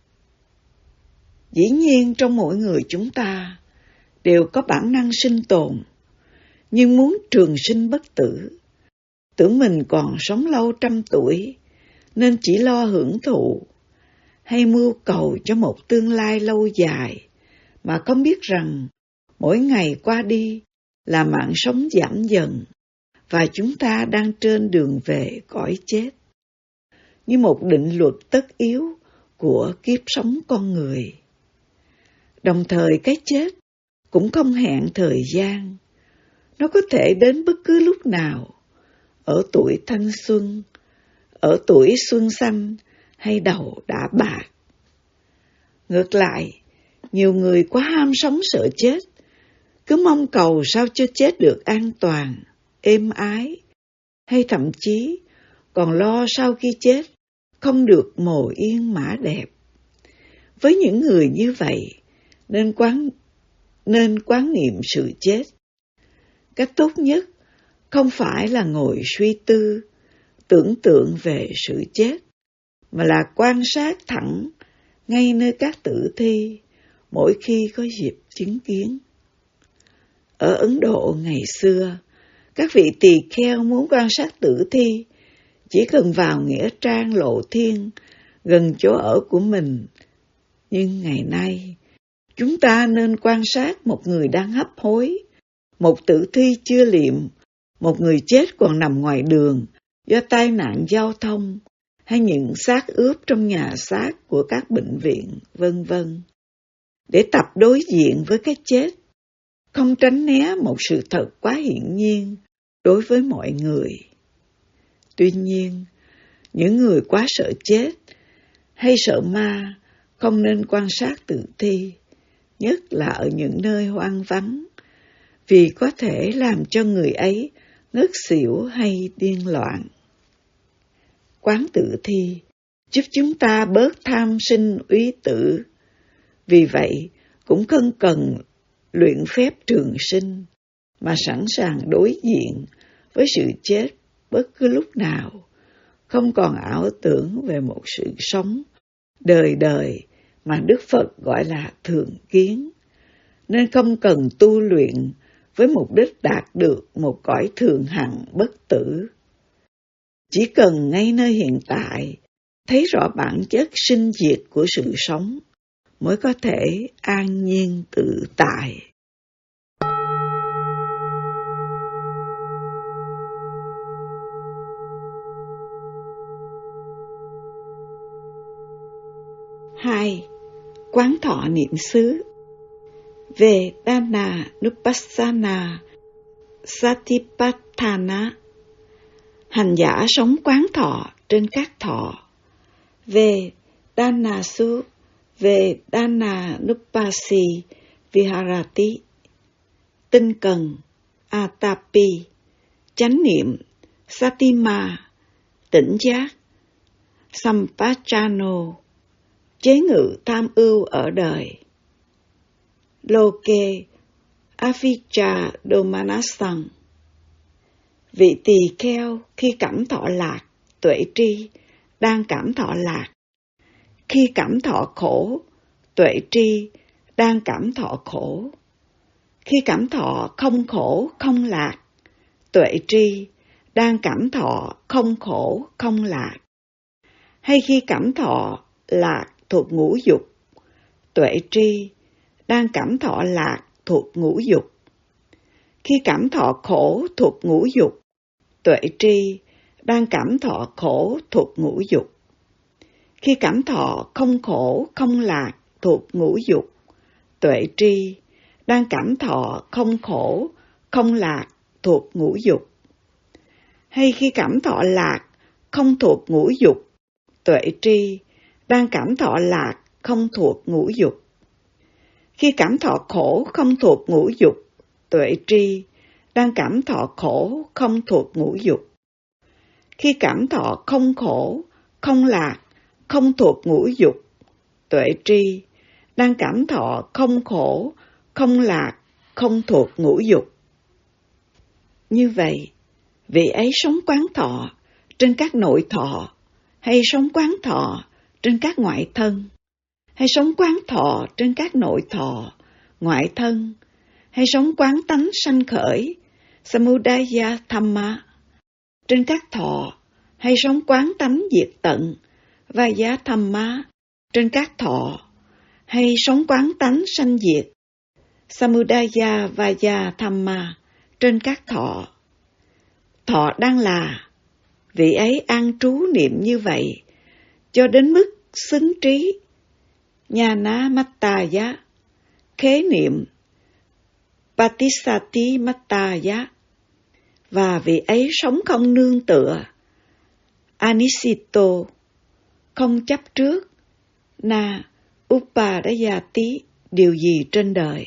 Dĩ nhiên trong mỗi người chúng ta đều có bản năng sinh tồn, nhưng muốn trường sinh bất tử, tưởng mình còn sống lâu trăm tuổi, nên chỉ lo hưởng thụ, hay mưu cầu cho một tương lai lâu dài, mà không biết rằng mỗi ngày qua đi là mạng sống giảm dần, và chúng ta đang trên đường về cõi chết, như một định luật tất yếu của kiếp sống con người. Đồng thời cái chết cũng không hẹn thời gian, nó có thể đến bất cứ lúc nào, ở tuổi thanh xuân, ở tuổi xuân xanh hay đầu đã bạc. Ngược lại, nhiều người quá ham sống sợ chết, cứ mong cầu sao cho chết được an toàn, êm ái, hay thậm chí còn lo sau khi chết không được mồ yên mã đẹp. Với những người như vậy, nên quán, nên quán niệm sự chết. cách tốt nhất không phải là ngồi suy tư, tưởng tượng về sự chết, mà là quan sát thẳng ngay nơi các tử thi mỗi khi có dịp chứng kiến. Ở Ấn Độ ngày xưa, các vị tỳ kheo muốn quan sát tử thi chỉ cần vào nghĩa trang Lộ Thiên gần chỗ ở của mình. Nhưng ngày nay, chúng ta nên quan sát một người đang hấp hối, một tử thi chưa liệm, một người chết còn nằm ngoài đường do tai nạn giao thông, hay những xác ướp trong nhà xác của các bệnh viện, vân vân, để tập đối diện với cái chết, không tránh né một sự thật quá hiển nhiên đối với mọi người. Tuy nhiên, những người quá sợ chết hay sợ ma không nên quan sát tử thi, nhất là ở những nơi hoang vắng, vì có thể làm cho người ấy ngất xỉu hay điên loạn. Quán tử thi giúp chúng ta bớt tham sinh úy tử, vì vậy cũng không cần luyện phép trường sinh, mà sẵn sàng đối diện với sự chết bất cứ lúc nào, không còn ảo tưởng về một sự sống đời đời mà Đức Phật gọi là thường kiến, nên không cần tu luyện với mục đích đạt được một cõi thường hằng bất tử. Chỉ cần ngay nơi hiện tại thấy rõ bản chất sinh diệt của sự sống mới có thể an nhiên tự tại. Hai. Quán thọ niệm xứ. Vedana Nupassana Satipatthana. Hành giả sống quán thọ trên các thọ. Vedana su Vedana Nupasi Viharati. Tinh cần Atapi. Chánh niệm Satima. Tỉnh giác Sampachano. Chế ngự tham ưu ở đời. Loke Avijja Domanasang. Vị tỳ kheo khi cảm thọ lạc, tuệ tri, đang cảm thọ lạc. Khi cảm thọ khổ, tuệ tri, đang cảm thọ khổ. Khi cảm thọ không khổ, không lạc, tuệ tri, đang cảm thọ không khổ, không lạc. Hay khi cảm thọ lạc thuộc ngũ dục, tuệ tri, đang cảm thọ lạc thuộc ngũ dục. Khi cảm thọ khổ thuộc ngũ dục, tuệ tri, đang cảm thọ khổ thuộc ngũ dục. Khi cảm thọ không khổ, không lạc thuộc ngũ dục, tuệ tri, đang cảm thọ không khổ, không lạc thuộc ngũ dục. Hay khi cảm thọ lạc không thuộc ngũ dục, tuệ tri, đang cảm thọ lạc không thuộc ngũ dục. Khi cảm thọ khổ không thuộc ngũ dục, tuệ tri, đang cảm thọ khổ không thuộc ngũ dục. Khi cảm thọ không khổ, không lạc, không thuộc ngũ dục, tuệ tri, đang cảm thọ không khổ, không lạc, không thuộc ngũ dục. Như vậy, vị ấy sống quán thọ trên các nội thọ, hay sống quán thọ trên các ngoại thân, hay sống quán thọ trên các nội thọ, ngoại thân, hay sống quán tánh sanh khởi, samudaya thamma, trên các thọ, hay sống quán tánh diệt tận, vaya thamma, trên các thọ, hay sống quán tánh sanh diệt, samudaya vaya thamma, trên các thọ. Thọ đang là, vị ấy an trú niệm như vậy, cho đến mức xứng trí, Nhana Mattaya, khế niệm, Patisati Mattaya, và vị ấy sống không nương tựa, Anisito, không chấp trước, Na Upadayati, điều gì trên đời.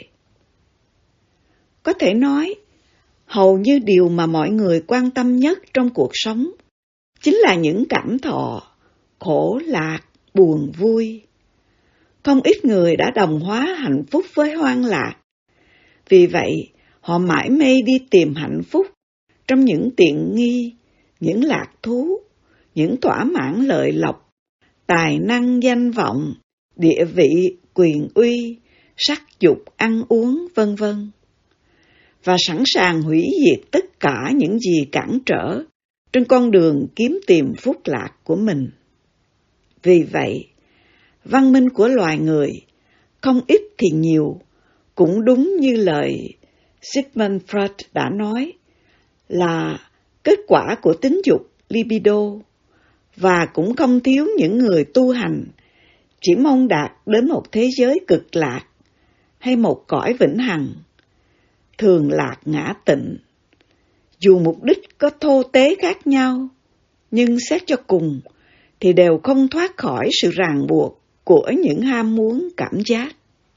Có thể nói, hầu như điều mà mọi người quan tâm nhất trong cuộc sống chính là những cảm thọ, khổ, lạc, buồn, vui. Không ít người đã đồng hóa hạnh phúc với hoang lạc. Vì vậy, Họ mải mê đi tìm hạnh phúc trong những tiện nghi, những lạc thú, những thỏa mãn lợi lộc, tài năng danh vọng, địa vị, quyền uy, sắc dục, ăn uống, vân vân. Và sẵn sàng hủy diệt tất cả những gì cản trở trên con đường kiếm tìm phúc lạc của mình. Vì vậy, văn minh của loài người, không ít thì nhiều, cũng đúng như lời Sigmund Freud đã nói, là kết quả của tính dục libido, và cũng không thiếu những người tu hành chỉ mong đạt đến một thế giới cực lạc hay một cõi vĩnh hằng, thường lạc ngã tịnh. Dù mục đích có thô tế khác nhau, nhưng xét cho cùng thì đều không thoát khỏi sự ràng buộc của những ham muốn cảm giác.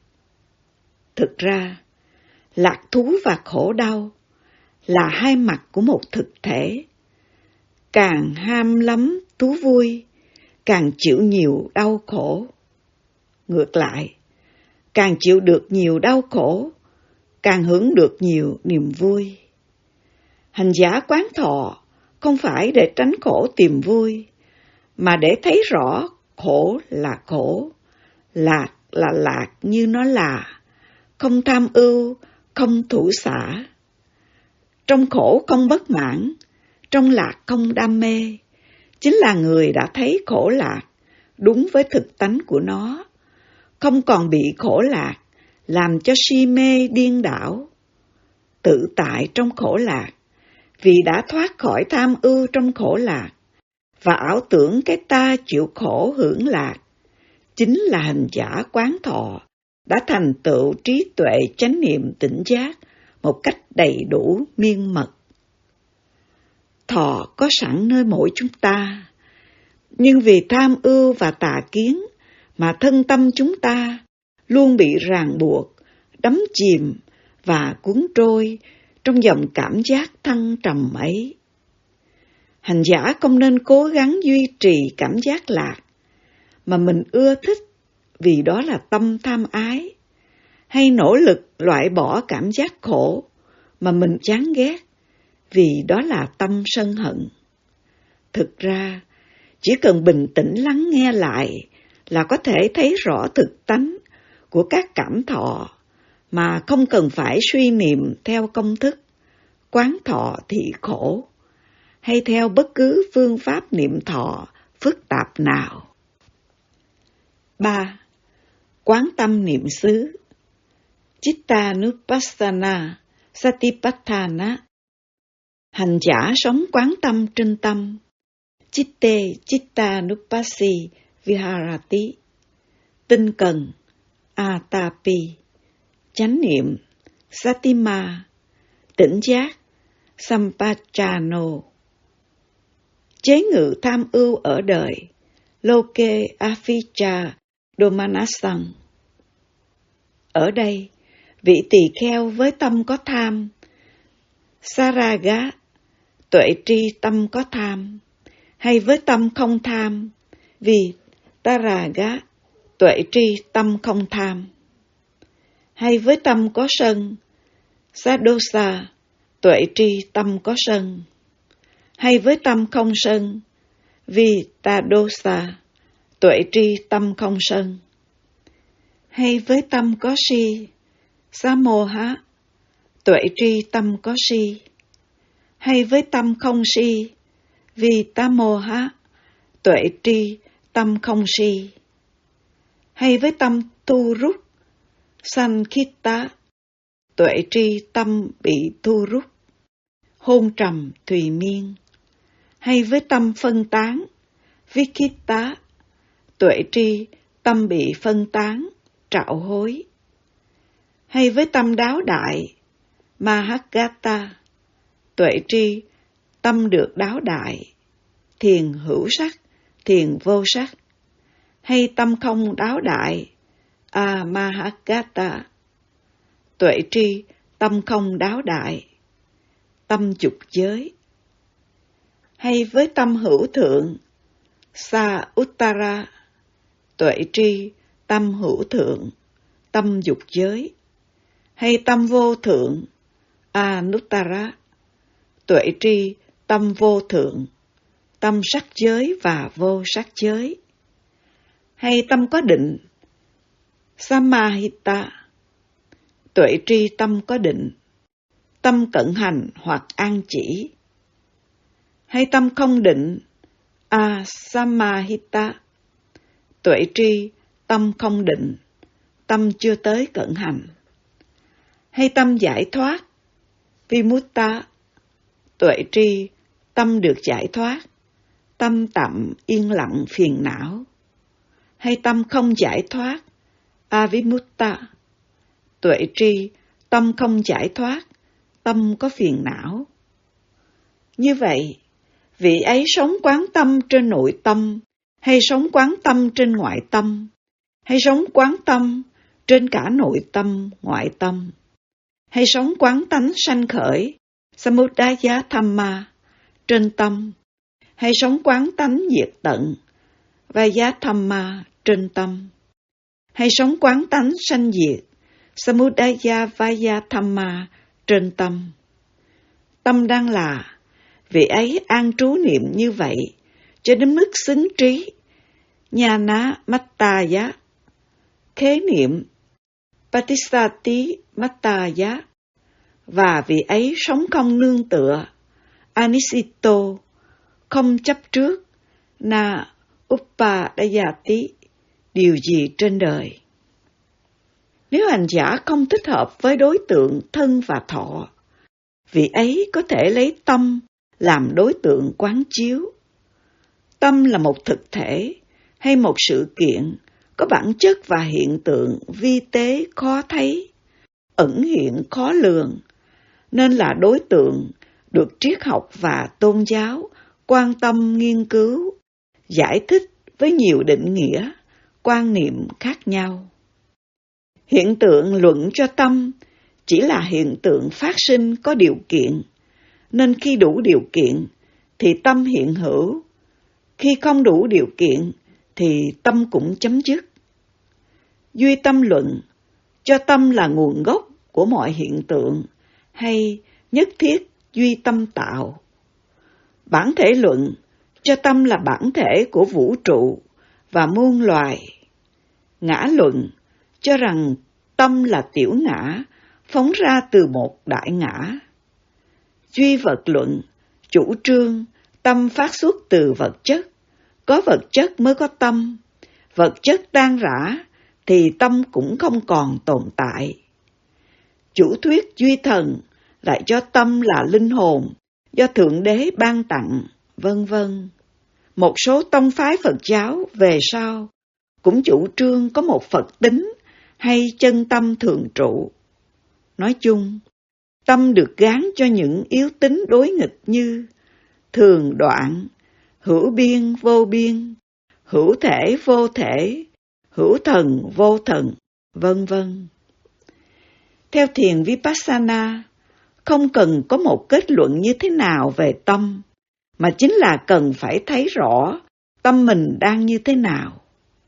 Thực ra, lạc thú và khổ đau là hai mặt của một thực thể. Càng ham lắm thú vui, càng chịu nhiều đau khổ. Ngược lại, càng chịu được nhiều đau khổ, càng hưởng được nhiều niềm vui. Hành giả quán thọ không phải để tránh khổ tìm vui, mà để thấy rõ khổ là khổ, lạc là lạc như nó là, không tham ưu, không thủ xả. Trong khổ không bất mãn, trong lạc không đam mê, chính là người đã thấy khổ lạc đúng với thực tánh của nó, không còn bị khổ lạc làm cho si mê điên đảo. Tự tại trong khổ lạc, vì đã thoát khỏi tham ưu trong khổ lạc, và ảo tưởng cái ta chịu khổ hưởng lạc, chính là hành giả quán thọ đã thành tựu trí tuệ chánh niệm tỉnh giác một cách đầy đủ miên mật. Thọ có sẵn nơi mỗi chúng ta, nhưng vì tham ưu và tà kiến mà thân tâm chúng ta luôn bị ràng buộc, đắm chìm và cuốn trôi trong dòng cảm giác thăng trầm ấy. Hành giả không nên cố gắng duy trì cảm giác lạc mà mình ưa thích vì đó là tâm tham ái, hay nỗ lực loại bỏ cảm giác khổ mà mình chán ghét vì đó là tâm sân hận. Thực ra, chỉ cần bình tĩnh lắng nghe lại là có thể thấy rõ thực tánh của các cảm thọ mà không cần phải suy niệm theo công thức quán thọ thị khổ hay theo bất cứ phương pháp niệm thọ phức tạp nào. ba. Quán tâm niệm xứ. Chittanupassana Satipatthana. Hành giả sống quán tâm trên tâm. Chitte Chittanupassi Viharati. Tinh cần Atapi. Chánh niệm Satima. Tỉnh giác Sampachano. Chế ngự tham ưu ở đời Loke Aficha Domanasang. Ở đây, vị tỳ kheo với tâm có tham, Saraga, tuệ tri tâm có tham, hay với tâm không tham, vì Taraga, tuệ tri tâm không tham, hay với tâm có sân, Sadosa, tuệ tri tâm có sân, hay với tâm không sân, vì Tadosa, tuệ tri tâm không sân, hay với tâm có si, Samoha, tuệ tri tâm có si, hay với tâm không si, vì Tamoha, tuệ tri tâm không si, hay với tâm thu rút, Sankhita, tuệ tri tâm bị thu rút, hôn trầm thùy miên, hay với tâm phân tán, Vikitta, tuệ tri tâm bị phân tán, trạo hối, hay với tâm đáo đại, Mahagata, tuệ tri tâm được đáo đại, thiền hữu sắc, thiền vô sắc, hay tâm không đáo đại, Amahagata, tuệ tri tâm không đáo đại, tâm dục giới, hay với tâm hữu thượng, Sa Uttara, tuệ tri tâm hữu thượng, tâm dục giới, hay tâm vô thượng, Anuttara, tuệ tri tâm vô thượng, tâm sắc giới và vô sắc giới. Hay tâm có định, Samahita, tuệ tri tâm có định, tâm cận hành hoặc an chỉ. Hay tâm không định, Asamahita, tuệ tri tâm không định, tâm chưa tới cận hành. Hay tâm giải thoát, Vimutta, tuệ tri tâm được giải thoát, tâm tạm yên lặng phiền não. Hay tâm không giải thoát, Avimutta, tuệ tri tâm không giải thoát, tâm có phiền não. Như vậy, vị ấy sống quán tâm trên nội tâm, hay sống quán tâm trên ngoại tâm, hay sống quán tâm trên cả nội tâm, ngoại tâm, hay sống quán tánh sanh khởi, Samudaya Thamma, trên tâm, hay sống quán tánh diệt tận, Vaya Thamma, trên tâm, hay sống quán tánh sanh diệt, Samudaya Vaya Thamma, trên tâm. Tâm đang là, vị ấy an trú niệm như vậy, cho đến mức xứng trí, Nhana Mattaya, khế niệm, Patisati Mattaya, và vị ấy sống không nương tựa, Anisito, không chấp trước, Na Upadayati, điều gì trên đời. Nếu hành giả không thích hợp với đối tượng thân và thọ, vị ấy có thể lấy tâm làm đối tượng quán chiếu. Tâm là một thực thể hay một sự kiện có bản chất và hiện tượng vi tế khó thấy, ẩn hiện khó lường, nên là đối tượng được triết học và tôn giáo quan tâm nghiên cứu, giải thích với nhiều định nghĩa, quan niệm khác nhau. Hiện tượng luận cho tâm chỉ là hiện tượng phát sinh có điều kiện, nên khi đủ điều kiện thì tâm hiện hữu, khi không đủ điều kiện thì tâm cũng chấm dứt. Duy tâm luận cho tâm là nguồn gốc của mọi hiện tượng, hay nhất thiết duy tâm tạo. Bản thể luận cho tâm là bản thể của vũ trụ và muôn loài. Ngã luận cho rằng tâm là tiểu ngã, phóng ra từ một đại ngã. Duy vật luận chủ trương tâm phát xuất từ vật chất, có vật chất mới có tâm, vật chất tan rã thì tâm cũng không còn tồn tại. Chủ thuyết duy thần lại cho tâm là linh hồn do Thượng Đế ban tặng, vân vân. Một số tông phái Phật giáo về sau cũng chủ trương có một Phật tính hay chân tâm thường trụ. Nói chung, tâm được gán cho những yếu tính đối nghịch như thường đoạn, hữu biên vô biên, hữu thể vô thể, hữu thần vô thần, vân vân. Theo thiền Vipassana, không cần có một kết luận như thế nào về tâm, mà chính là cần phải thấy rõ tâm mình đang như thế nào.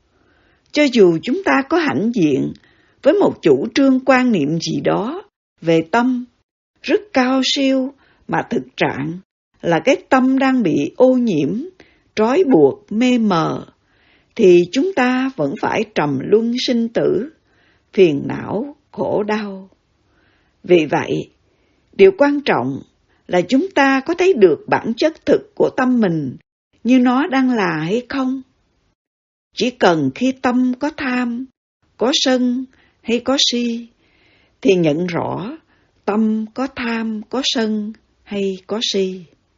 Cho dù chúng ta có hãnh diện với một chủ trương quan niệm gì đó về tâm, rất cao siêu mà thực trạng là cái tâm đang bị ô nhiễm, trói buộc, mê mờ, thì chúng ta vẫn phải trầm luân sinh tử, phiền não, khổ đau. Vì vậy, điều quan trọng là chúng ta có thấy được bản chất thực của tâm mình như nó đang là hay không. Chỉ cần khi tâm có tham, có sân hay có si, thì nhận rõ tâm có tham, có sân hay có si.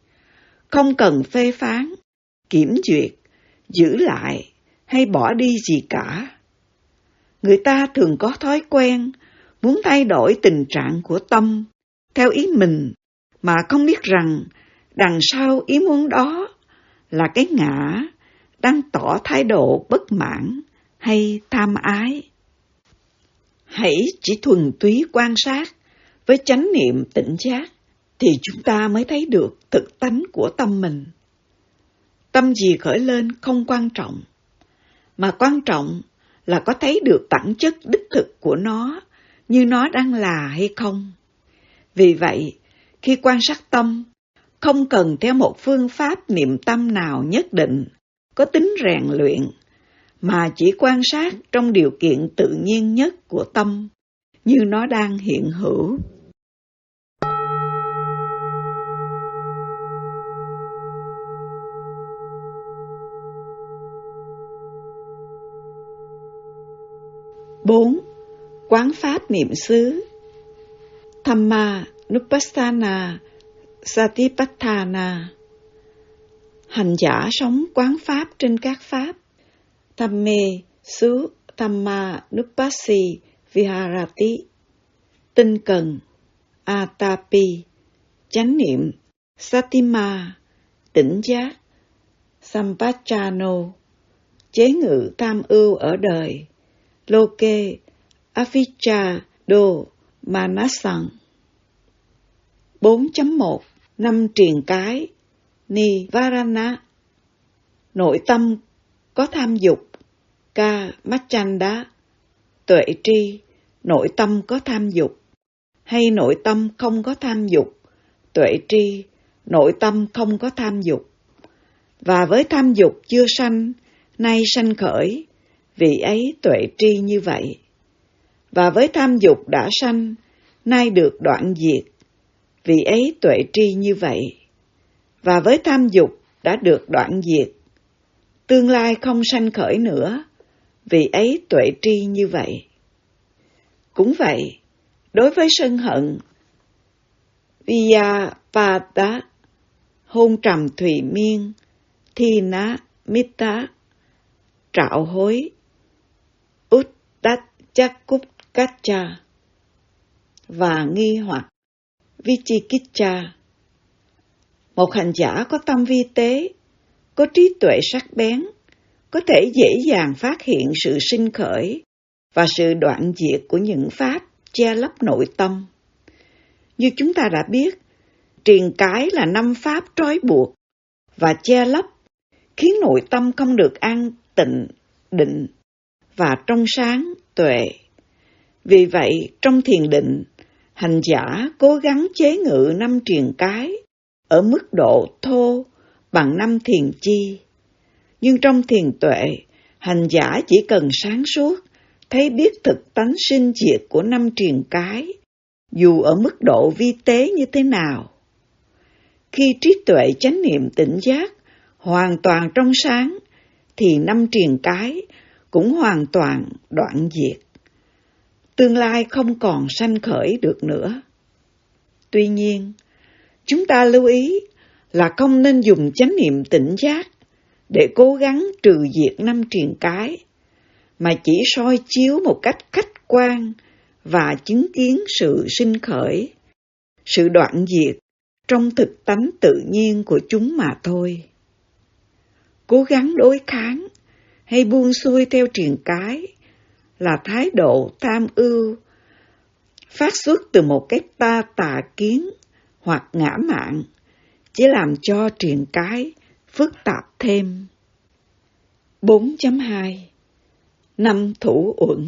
Không cần phê phán, kiểm duyệt, giữ lại hay bỏ đi gì cả. Người ta thường có thói quen muốn thay đổi tình trạng của tâm theo ý mình mà không biết rằng đằng sau ý muốn đó là cái ngã đang tỏ thái độ bất mãn hay tham ái. Hãy chỉ thuần túy quan sát với chánh niệm tỉnh giác thì chúng ta mới thấy được thực tánh của tâm mình. Tâm gì khởi lên không quan trọng, mà quan trọng là có thấy được bản chất đích thực của nó như nó đang là hay không. Vì vậy, khi quan sát tâm, không cần theo một phương pháp niệm tâm nào nhất định, có tính rèn luyện, mà chỉ quan sát trong điều kiện tự nhiên nhất của tâm, như nó đang hiện hữu. bốn. Quán pháp niệm xứ. Dhamma Nupassana Satipatthana. Hành giả sống quán pháp trên các pháp. Dhamme Su Dhamma Nupassi Viharati. Tinh cần. Atapi chánh niệm. Satima tỉnh giác. Sampachano chế ngự tham ưu ở đời. Loke Avijja Do Manasang. bốn chấm một Năm triền cái. Nivarana nội tâm có tham dục. Ka Machanda tuệ tri nội tâm có tham dục, hay nội tâm không có tham dục. Tuệ tri nội tâm không có tham dục. Và với tham dục chưa sanh, nay sanh khởi, vị ấy tuệ tri như vậy. Và với tham dục đã sanh, nay được đoạn diệt, vị ấy tuệ tri như vậy. Và với tham dục đã được đoạn diệt, tương lai không sanh khởi nữa, vị ấy tuệ tri như vậy. Cũng vậy, đối với sân hận, Vyapada hôn trầm thùy miên, Thina Mitta trạo hối, Uddachakupkacha và nghi hoặc Vichikicha. Một hành giả có tâm vi tế, có trí tuệ sắc bén, có thể dễ dàng phát hiện sự sinh khởi và sự đoạn diệt của những pháp che lấp nội tâm. Như chúng ta đã biết, triền cái là năm pháp trói buộc và che lấp, khiến nội tâm không được an tịnh, định và trong sáng, tuệ. Vì vậy, trong thiền định, hành giả cố gắng chế ngự năm triền cái ở mức độ thô bằng năm thiền chi. Nhưng trong thiền tuệ, hành giả chỉ cần sáng suốt, thấy biết thực tánh sinh diệt của năm triền cái, dù ở mức độ vi tế như thế nào. Khi trí tuệ chánh niệm tỉnh giác hoàn toàn trong sáng, thì năm triền cái cũng hoàn toàn đoạn diệt. Tương lai không còn sanh khởi được nữa. Tuy nhiên, chúng ta lưu ý là không nên dùng chánh niệm tỉnh giác để cố gắng trừ diệt năm triền cái, mà chỉ soi chiếu một cách khách quan và chứng kiến sự sinh khởi, sự đoạn diệt trong thực tánh tự nhiên của chúng mà thôi. Cố gắng đối kháng hay buông xuôi theo triền cái là thái độ tham ưu, phát xuất từ một cái ta tà kiến hoặc ngã mạn, chỉ làm cho triền cái phức tạp thêm. bốn chấm hai Năm thủ uẩn.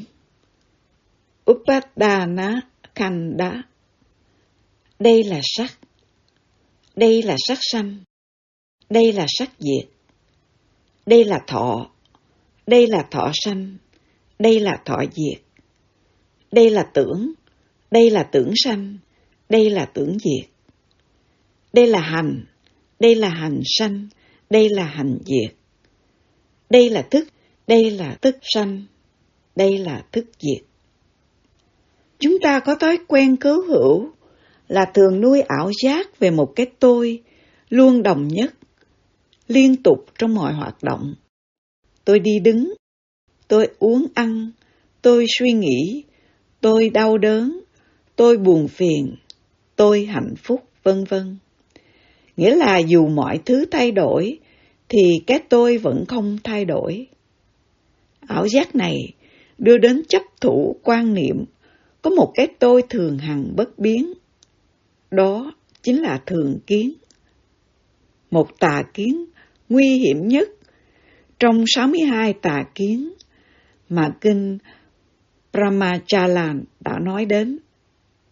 Upadana Khanda. Đây là sắc. Đây là sắc sanh. Đây là sắc diệt. Đây là thọ. Đây là thọ sanh. Đây là thọ diệt. Đây là tưởng. Đây là tưởng sanh. Đây là tưởng diệt. Đây là hành. Đây là hành sanh. Đây là hành diệt. Đây là thức. Đây là thức sanh. Đây là thức diệt. Chúng ta có thói quen cố hữu là thường nuôi ảo giác về một cái tôi luôn đồng nhất, liên tục trong mọi hoạt động. Tôi đi đứng, tôi uống ăn, tôi suy nghĩ, tôi đau đớn, tôi buồn phiền, tôi hạnh phúc, vân vân. Nghĩa là dù mọi thứ thay đổi, thì cái tôi vẫn không thay đổi. Ảo giác này đưa đến chấp thủ quan niệm có một cái tôi thường hằng bất biến. Đó chính là thường kiến. Một tà kiến nguy hiểm nhất trong sáu mươi hai tà kiến mà kinh Brahmachalan đã nói đến.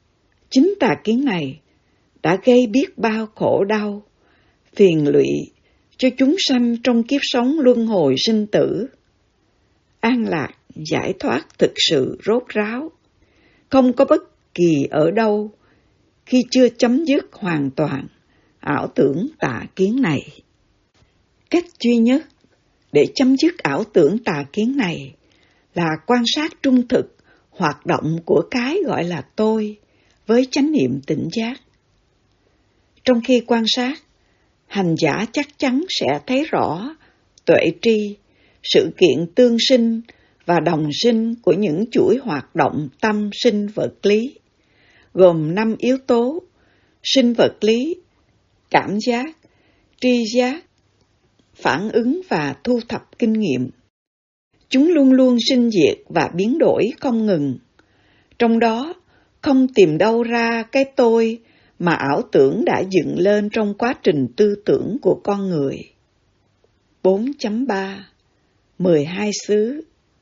Chính tà kiến này đã gây biết bao khổ đau, phiền lụy cho chúng sanh trong kiếp sống luân hồi sinh tử. An lạc, giải thoát thực sự rốt ráo, không có bất kỳ ở đâu khi chưa chấm dứt hoàn toàn ảo tưởng tà kiến này. Cách duy nhất để chấm dứt ảo tưởng tà kiến này là quan sát trung thực hoạt động của cái gọi là tôi với chánh niệm tỉnh giác. Trong khi quan sát, hành giả chắc chắn sẽ thấy rõ tuệ tri, sự kiện tương sinh và đồng sinh của những chuỗi hoạt động tâm sinh vật lý, gồm năm yếu tố: sinh vật lý, cảm giác, tri giác, phản ứng và thu thập kinh nghiệm. Chúng luôn luôn sinh diệt và biến đổi không ngừng. Trong đó, không tìm đâu ra cái tôi mà ảo tưởng đã dựng lên trong quá trình tư tưởng của con người. bốn chấm ba mười hai xứ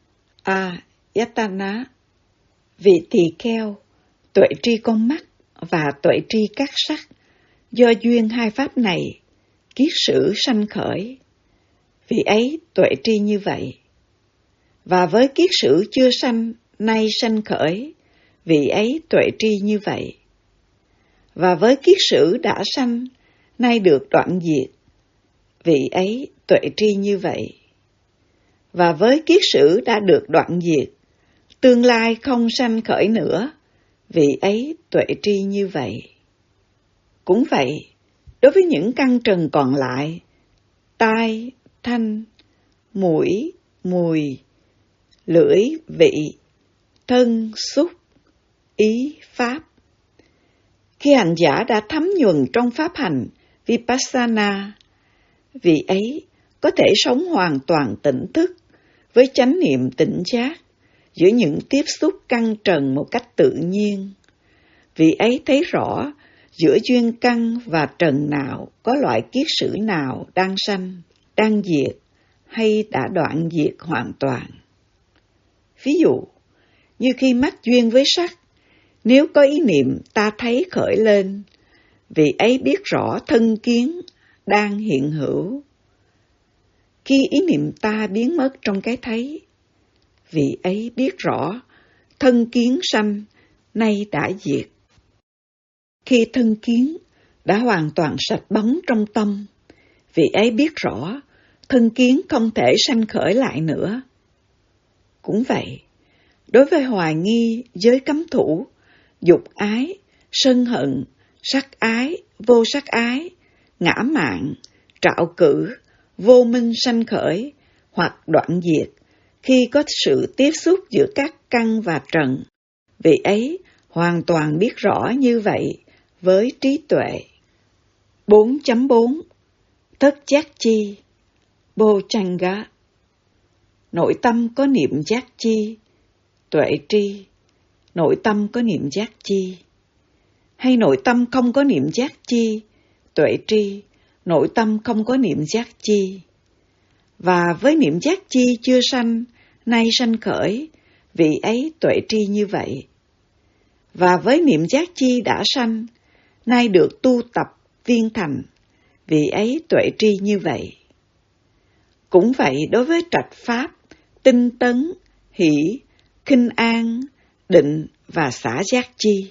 Ayatana. Vị tỳ kheo, tuệ tri con mắt và tuệ tri các sắc, do duyên hai pháp này, kiết sử sanh khởi. Vị ấy tuệ tri như vậy. Và với kiết sử chưa sanh, nay sanh khởi, vị ấy tuệ tri như vậy. Và với kiết sử đã sanh, nay được đoạn diệt, vị ấy tuệ tri như vậy. Và với kiết sử đã được đoạn diệt, tương lai không sanh khởi nữa, vị ấy tuệ tri như vậy. Cũng vậy, đối với những căn trần còn lại, tai, thanh, mũi, mùi, lưỡi, vị, thân, xúc, ý, pháp. Khi hành giả đã thấm nhuần trong pháp hành Vipassana, vị ấy có thể sống hoàn toàn tỉnh thức với chánh niệm tỉnh giác giữa những tiếp xúc căn trần một cách tự nhiên. Vị ấy thấy rõ giữa duyên căn và trần nào có loại kiết sử nào đang sanh, đang diệt hay đã đoạn diệt hoàn toàn. Ví dụ, như khi mắc duyên với sắc, nếu có ý niệm ta thấy khởi lên, vị ấy biết rõ thân kiến đang hiện hữu. Khi ý niệm ta biến mất trong cái thấy, vị ấy biết rõ thân kiến sanh nay đã diệt. Khi thân kiến đã hoàn toàn sạch bóng trong tâm, vị ấy biết rõ thân kiến không thể sanh khởi lại nữa. Cũng vậy, đối với hoài nghi, giới cấm thủ, dục ái, sân hận, sắc ái, vô sắc ái, ngã mạn, trạo cử, vô minh sanh khởi hoặc đoạn diệt, khi có sự tiếp xúc giữa các căn và trần, vị ấy hoàn toàn biết rõ như vậy với trí tuệ. bốn chấm bốn Thất giác chi Bojjhanga. Nội tâm có niệm giác chi, tuệ tri. Nội tâm có niệm giác chi, hay nội tâm không có niệm giác chi, tuệ tri. Nội tâm không có niệm giác chi. Và với niệm giác chi chưa sanh, nay sanh khởi, vị ấy tuệ tri như vậy. Và với niệm giác chi đã sanh, nay được tu tập viên thành, vị ấy tuệ tri như vậy. Cũng vậy đối với trạch pháp, tinh tấn, hỷ, khinh an, định và xả giác chi.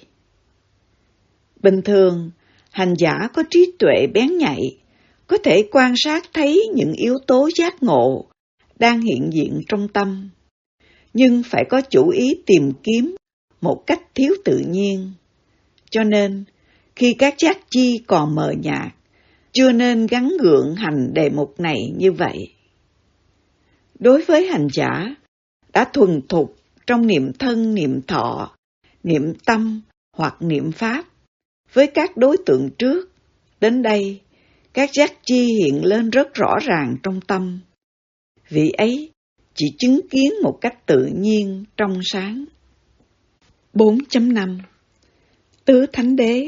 Bình thường, hành giả có trí tuệ bén nhạy, có thể quan sát thấy những yếu tố giác ngộ đang hiện diện trong tâm, nhưng phải có chủ ý tìm kiếm một cách thiếu tự nhiên. Cho nên, khi các giác chi còn mờ nhạt, chưa nên gắn gượng hành đề mục này như vậy. Đối với hành giả đã thuần thục trong niệm thân, niệm thọ, niệm tâm hoặc niệm pháp, với các đối tượng trước, đến đây, các giác chi hiện lên rất rõ ràng trong tâm. Vị ấy chỉ chứng kiến một cách tự nhiên, trong sáng. bốn chấm năm Tứ Thánh Đế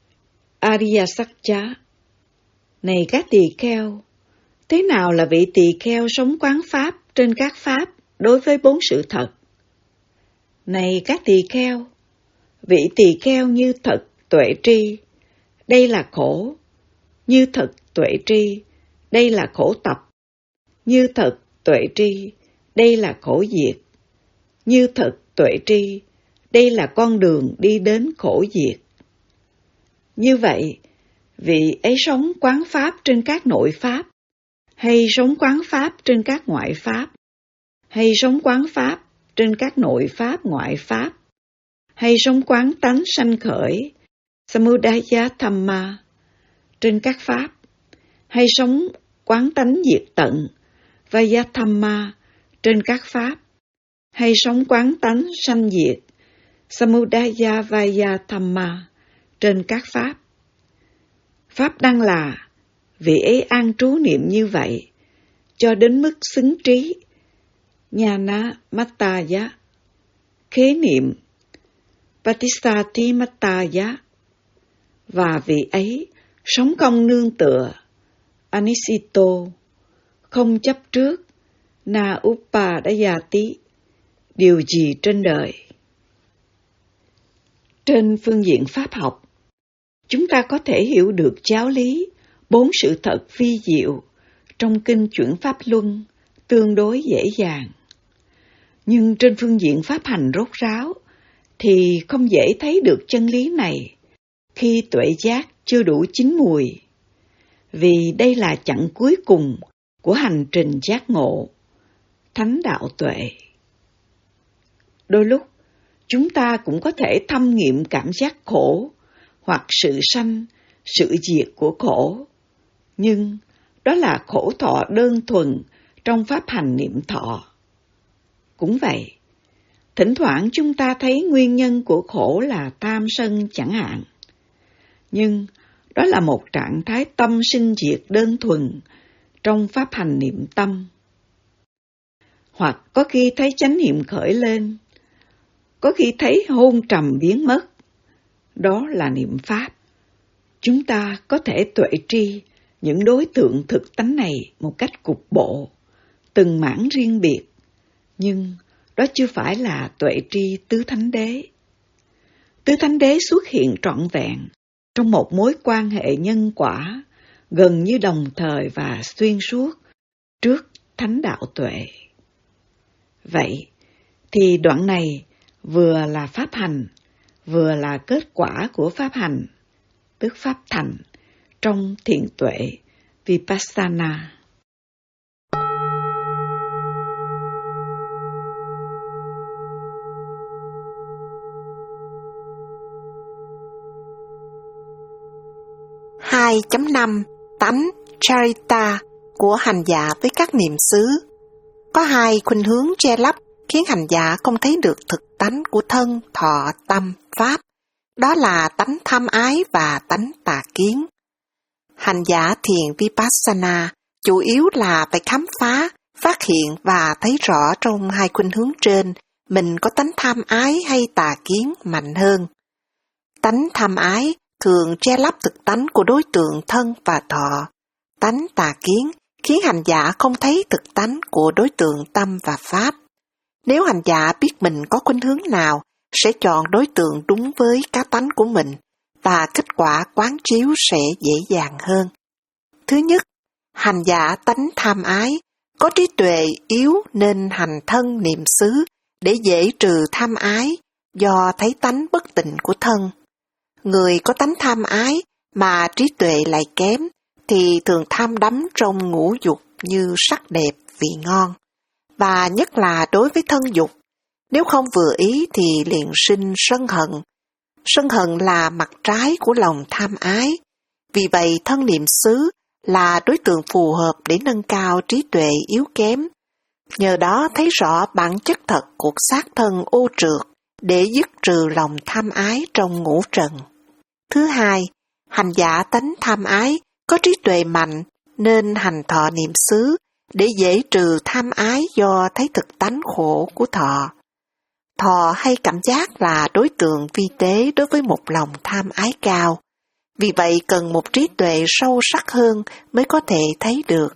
Ariyasacca. Này các tỳ kheo, thế nào là vị tỳ kheo sống quán pháp trên các pháp đối với bốn sự thật? Này các tỳ kheo, Vị tỳ kheo như thật tuệ tri, đây là khổ. Như thật tuệ tri, đây là khổ tập. Như thật tuệ tri, đây là khổ diệt. Như thật tuệ tri, đây là con đường đi đến khổ diệt. Như vậy, vị ấy sống quán pháp trên các nội pháp, hay sống quán pháp trên các ngoại pháp, hay sống quán pháp trên các nội pháp ngoại pháp, hay sống quán tánh sanh khởi, samudaya dhamma, trên các pháp, hay sống quán tánh diệt tận, vaya dhamma, trên các pháp, hay sống quán tánh sanh diệt, samudaya vaya dhamma, trên các pháp. Pháp đăng là vị ấy an trú niệm như vậy, cho đến mức xứng trí, Nhana Mattaya, khế niệm, Patisati Mattaya, và vị ấy sống không nương tựa, Anisito, không chấp trước, Na Upadayati, điều gì trên đời. Trên phương diện pháp học, chúng ta có thể hiểu được giáo lý bốn sự thật vi diệu trong kinh Chuyển Pháp Luân tương đối dễ dàng. Nhưng trên phương diện pháp hành rốt ráo thì không dễ thấy được chân lý này khi tuệ giác chưa đủ chín mùi, vì đây là chặng cuối cùng của hành trình giác ngộ, thánh đạo tuệ. Đôi lúc, chúng ta cũng có thể thâm nghiệm cảm giác khổ hoặc sự sanh, sự diệt của khổ, nhưng đó là khổ thọ đơn thuần trong pháp hành niệm thọ. Cũng vậy, thỉnh thoảng chúng ta thấy nguyên nhân của khổ là tham sân chẳng hạn, nhưng đó là một trạng thái tâm sinh diệt đơn thuần trong pháp hành niệm tâm. Hoặc có khi thấy chánh niệm khởi lên, có khi thấy hôn trầm biến mất, đó là niệm pháp. Chúng ta có thể tuệ tri những đối tượng thực tánh này một cách cục bộ, từng mảng riêng biệt, nhưng đó chưa phải là tuệ tri tứ thánh đế. Tứ thánh đế xuất hiện trọn vẹn trong một mối quan hệ nhân quả gần như đồng thời và xuyên suốt trước thánh đạo tuệ. Vậy thì đoạn này vừa là pháp hành, vừa là kết quả của pháp hành, tức pháp thành, trong thiền tuệ Vipassana. hai chấm năm Tánh Charita của hành giả với các niệm xứ. Có hai khuynh hướng che lấp khiến hành giả không thấy được thực tánh của thân, thọ, tâm, pháp. Đó là tánh tham ái và tánh tà kiến. Hành giả thiền Vipassana chủ yếu là phải khám phá, phát hiện và thấy rõ trong hai khuynh hướng trên mình có tánh tham ái hay tà kiến mạnh hơn. Tánh tham ái thường che lấp thực tánh của đối tượng thân và thọ. Tánh tà kiến khiến hành giả không thấy thực tánh của đối tượng tâm và pháp. Nếu hành giả biết mình có khuynh hướng nào, sẽ chọn đối tượng đúng với cá tánh của mình, và kết quả quán chiếu sẽ dễ dàng hơn. Thứ nhất, hành giả tánh tham ái, có trí tuệ yếu nên hành thân niệm xứ để dễ trừ tham ái do thấy tánh bất tịnh của thân. Người có tánh tham ái mà trí tuệ lại kém thì thường tham đắm trong ngũ dục như sắc đẹp, vị ngon. Và nhất là đối với thân dục, nếu không vừa ý thì liền sinh sân hận. Sân hận là mặt trái của lòng tham ái. Vì vậy thân niệm xứ là đối tượng phù hợp để nâng cao trí tuệ yếu kém. Nhờ đó thấy rõ bản chất thật của xác thân ô trượt để dứt trừ lòng tham ái trong ngũ trần. Thứ hai, hành giả tánh tham ái có trí tuệ mạnh nên hành thọ niệm xứ để dễ trừ tham ái do thấy thực tánh khổ của thọ. Thọ hay cảm giác là đối tượng vi tế đối với một lòng tham ái cao. Vì vậy cần một trí tuệ sâu sắc hơn mới có thể thấy được.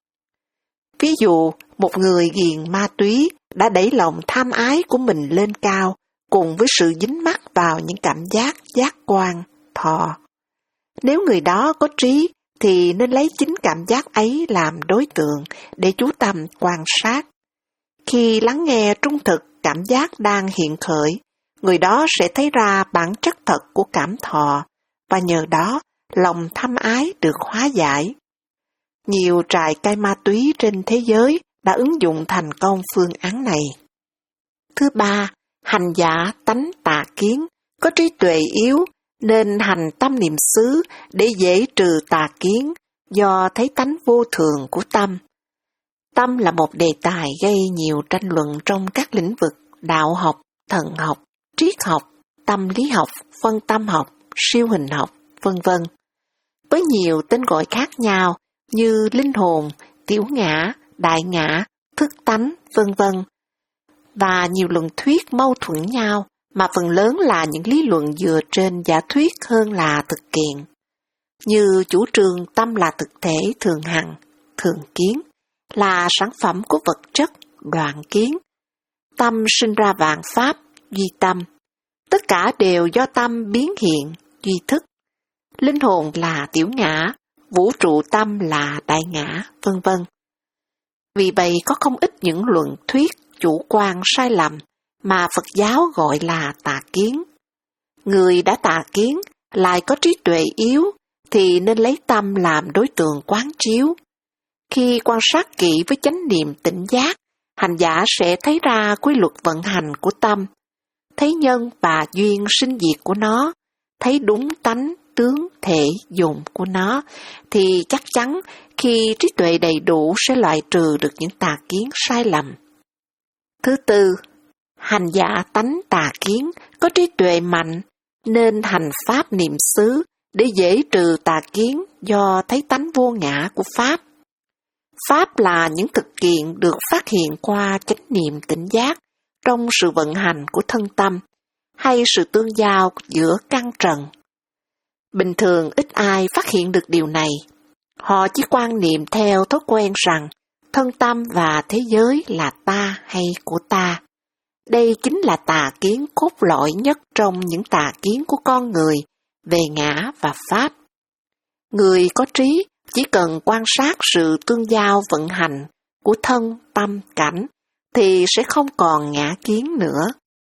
Ví dụ, một người ghiền ma túy đã đẩy lòng tham ái của mình lên cao, cùng với sự dính mắc vào những cảm giác giác quan, thọ. Nếu người đó có trí, thì nên lấy chính cảm giác ấy làm đối tượng để chú tâm quan sát. Khi lắng nghe trung thực cảm giác đang hiện khởi, người đó sẽ thấy ra bản chất thật của cảm thọ, và nhờ đó lòng thâm ái được hóa giải. Nhiều trại cai ma túy trên thế giới đã ứng dụng thành công phương án này. Thứ ba, hành giả tánh tà kiến, có trí tuệ yếu, nên hành tâm niệm xứ để dễ trừ tà kiến do thấy tánh vô thường của tâm. Tâm là một đề tài gây nhiều tranh luận trong các lĩnh vực đạo học, thần học, triết học, tâm lý học, phân tâm học, siêu hình học, vân vân. Với nhiều tên gọi khác nhau như linh hồn, tiểu ngã, đại ngã, thức tánh, vân vân. Và nhiều luận thuyết mâu thuẫn nhau, mà phần lớn là những lý luận dựa trên giả thuyết hơn là thực kiện. Như chủ trương tâm là thực thể thường hằng, thường kiến, là sản phẩm của vật chất, đoạn kiến. Tâm sinh ra vạn pháp, duy tâm. Tất cả đều do tâm biến hiện, duy thức. Linh hồn là tiểu ngã, vũ trụ tâm là đại ngã, vân vân. Vì vậy có không ít những luận thuyết chủ quan sai lầm mà Phật giáo gọi là tà kiến. Người đã tà kiến lại có trí tuệ yếu thì nên lấy tâm làm đối tượng quán chiếu. Khi quan sát kỹ với chánh niệm tỉnh giác, hành giả sẽ thấy ra quy luật vận hành của tâm, thấy nhân và duyên sinh diệt của nó, thấy đúng tánh, tướng, thể, dụng của nó, thì chắc chắn khi trí tuệ đầy đủ sẽ loại trừ được những tà kiến sai lầm. Thứ tư, hành giả tánh tà kiến, có trí tuệ mạnh, nên hành pháp niệm xứ để dễ trừ tà kiến do thấy tánh vô ngã của Pháp. Pháp là những thực kiện được phát hiện qua chánh niệm tỉnh giác trong sự vận hành của thân tâm, hay sự tương giao giữa căn trần. Bình thường ít ai phát hiện được điều này. Họ chỉ quan niệm theo thói quen rằng thân tâm và thế giới là ta hay của ta. Đây chính là tà kiến cốt lõi nhất trong những tà kiến của con người về ngã và Pháp. Người có trí chỉ cần quan sát sự tương giao vận hành của thân, tâm, cảnh thì sẽ không còn ngã kiến nữa.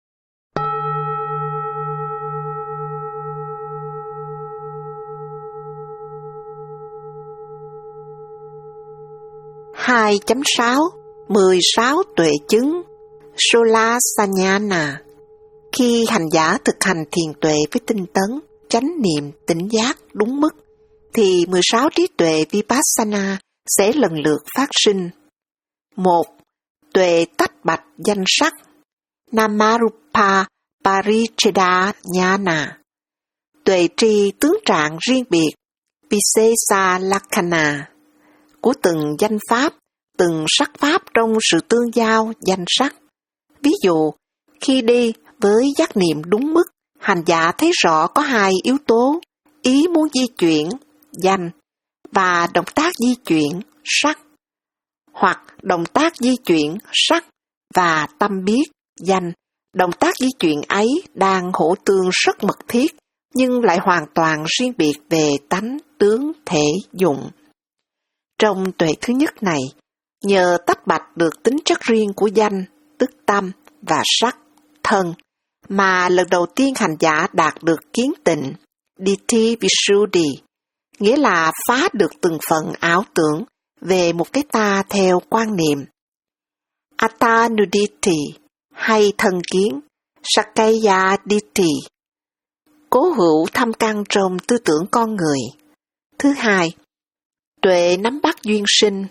hai chấm sáu mười sáu tuệ chứng Sola Sanyana. Khi hành giả thực hành thiền tuệ với tinh tấn, chánh niệm, tỉnh giác đúng mức, thì mười sáu trí tuệ Vipassana sẽ lần lượt phát sinh. Một. Tuệ tách bạch danh sắc Namarupa Paricheda Jnana. Tuệ tri tướng trạng riêng biệt Visesa Lakkhana của từng danh pháp, từng sắc pháp trong sự tương giao danh sắc. Ví dụ, khi đi với giác niệm đúng mức, hành giả thấy rõ có hai yếu tố, ý muốn di chuyển, danh, và động tác di chuyển, sắc. Hoặc động tác di chuyển, sắc, và tâm biết, danh. Động tác di chuyển ấy đang hỗ tương rất mật thiết, nhưng lại hoàn toàn riêng biệt về tánh, tướng, thể, dụng. Trong tuệ thứ nhất này, nhờ tách bạch được tính chất riêng của danh, tức tâm và sắc, thân, mà lần đầu tiên hành giả đạt được kiến tịnh, Ditthi Visuddhi, nghĩa là phá được từng phần ảo tưởng về một cái ta theo quan niệm. Attanuditi hay thân kiến, Sakkaya Ditthi, cố hữu thâm căn trong tư tưởng con người. Thứ hai, tuệ nắm bắt duyên sinh,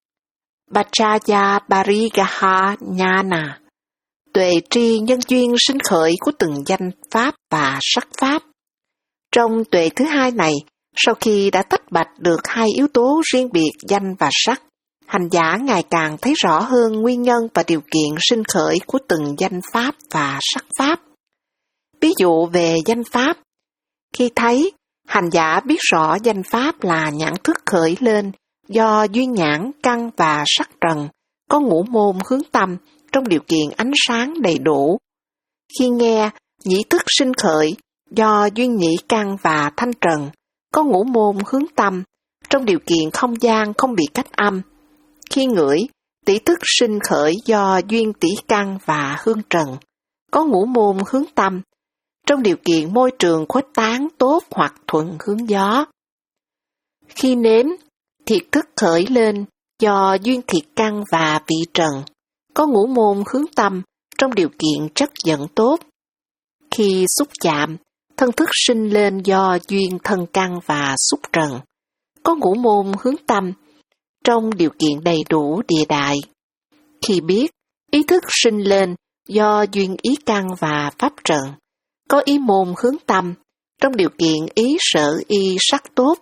Bachaya Parigaha Jnana, tuệ tri nhân duyên sinh khởi của từng danh pháp và sắc pháp. Trong tuệ thứ hai này, sau khi đã tách bạch được hai yếu tố riêng biệt danh và sắc, hành giả ngày càng thấy rõ hơn nguyên nhân và điều kiện sinh khởi của từng danh pháp và sắc pháp. Ví dụ về danh pháp, khi thấy, hành giả biết rõ danh pháp là nhãn thức khởi lên do duyên nhãn, căn và sắc trần, có ngũ môn hướng tâm trong điều kiện ánh sáng đầy đủ. Khi nghe nhĩ thức sinh khởi do duyên nhĩ căn và thanh trần, có ngũ môn hướng tâm, trong điều kiện không gian không bị cách âm. Khi ngửi, tỷ thức sinh khởi do duyên tỷ căn và hương trần, có ngũ môn hướng tâm, trong điều kiện môi trường khuếch tán tốt hoặc thuận hướng gió. Khi nếm, thiệt thức khởi lên do duyên thiệt căn và vị trần, có ngũ môn hướng tâm, trong điều kiện chất dẫn tốt. Khi xúc chạm, thân thức sinh lên do duyên thân căn và xúc trần, có ngũ môn hướng tâm, trong điều kiện đầy đủ địa đại. Khi biết, ý thức sinh lên do duyên ý căn và pháp trần, có ý môn hướng tâm, trong điều kiện ý sở y sắc tốt.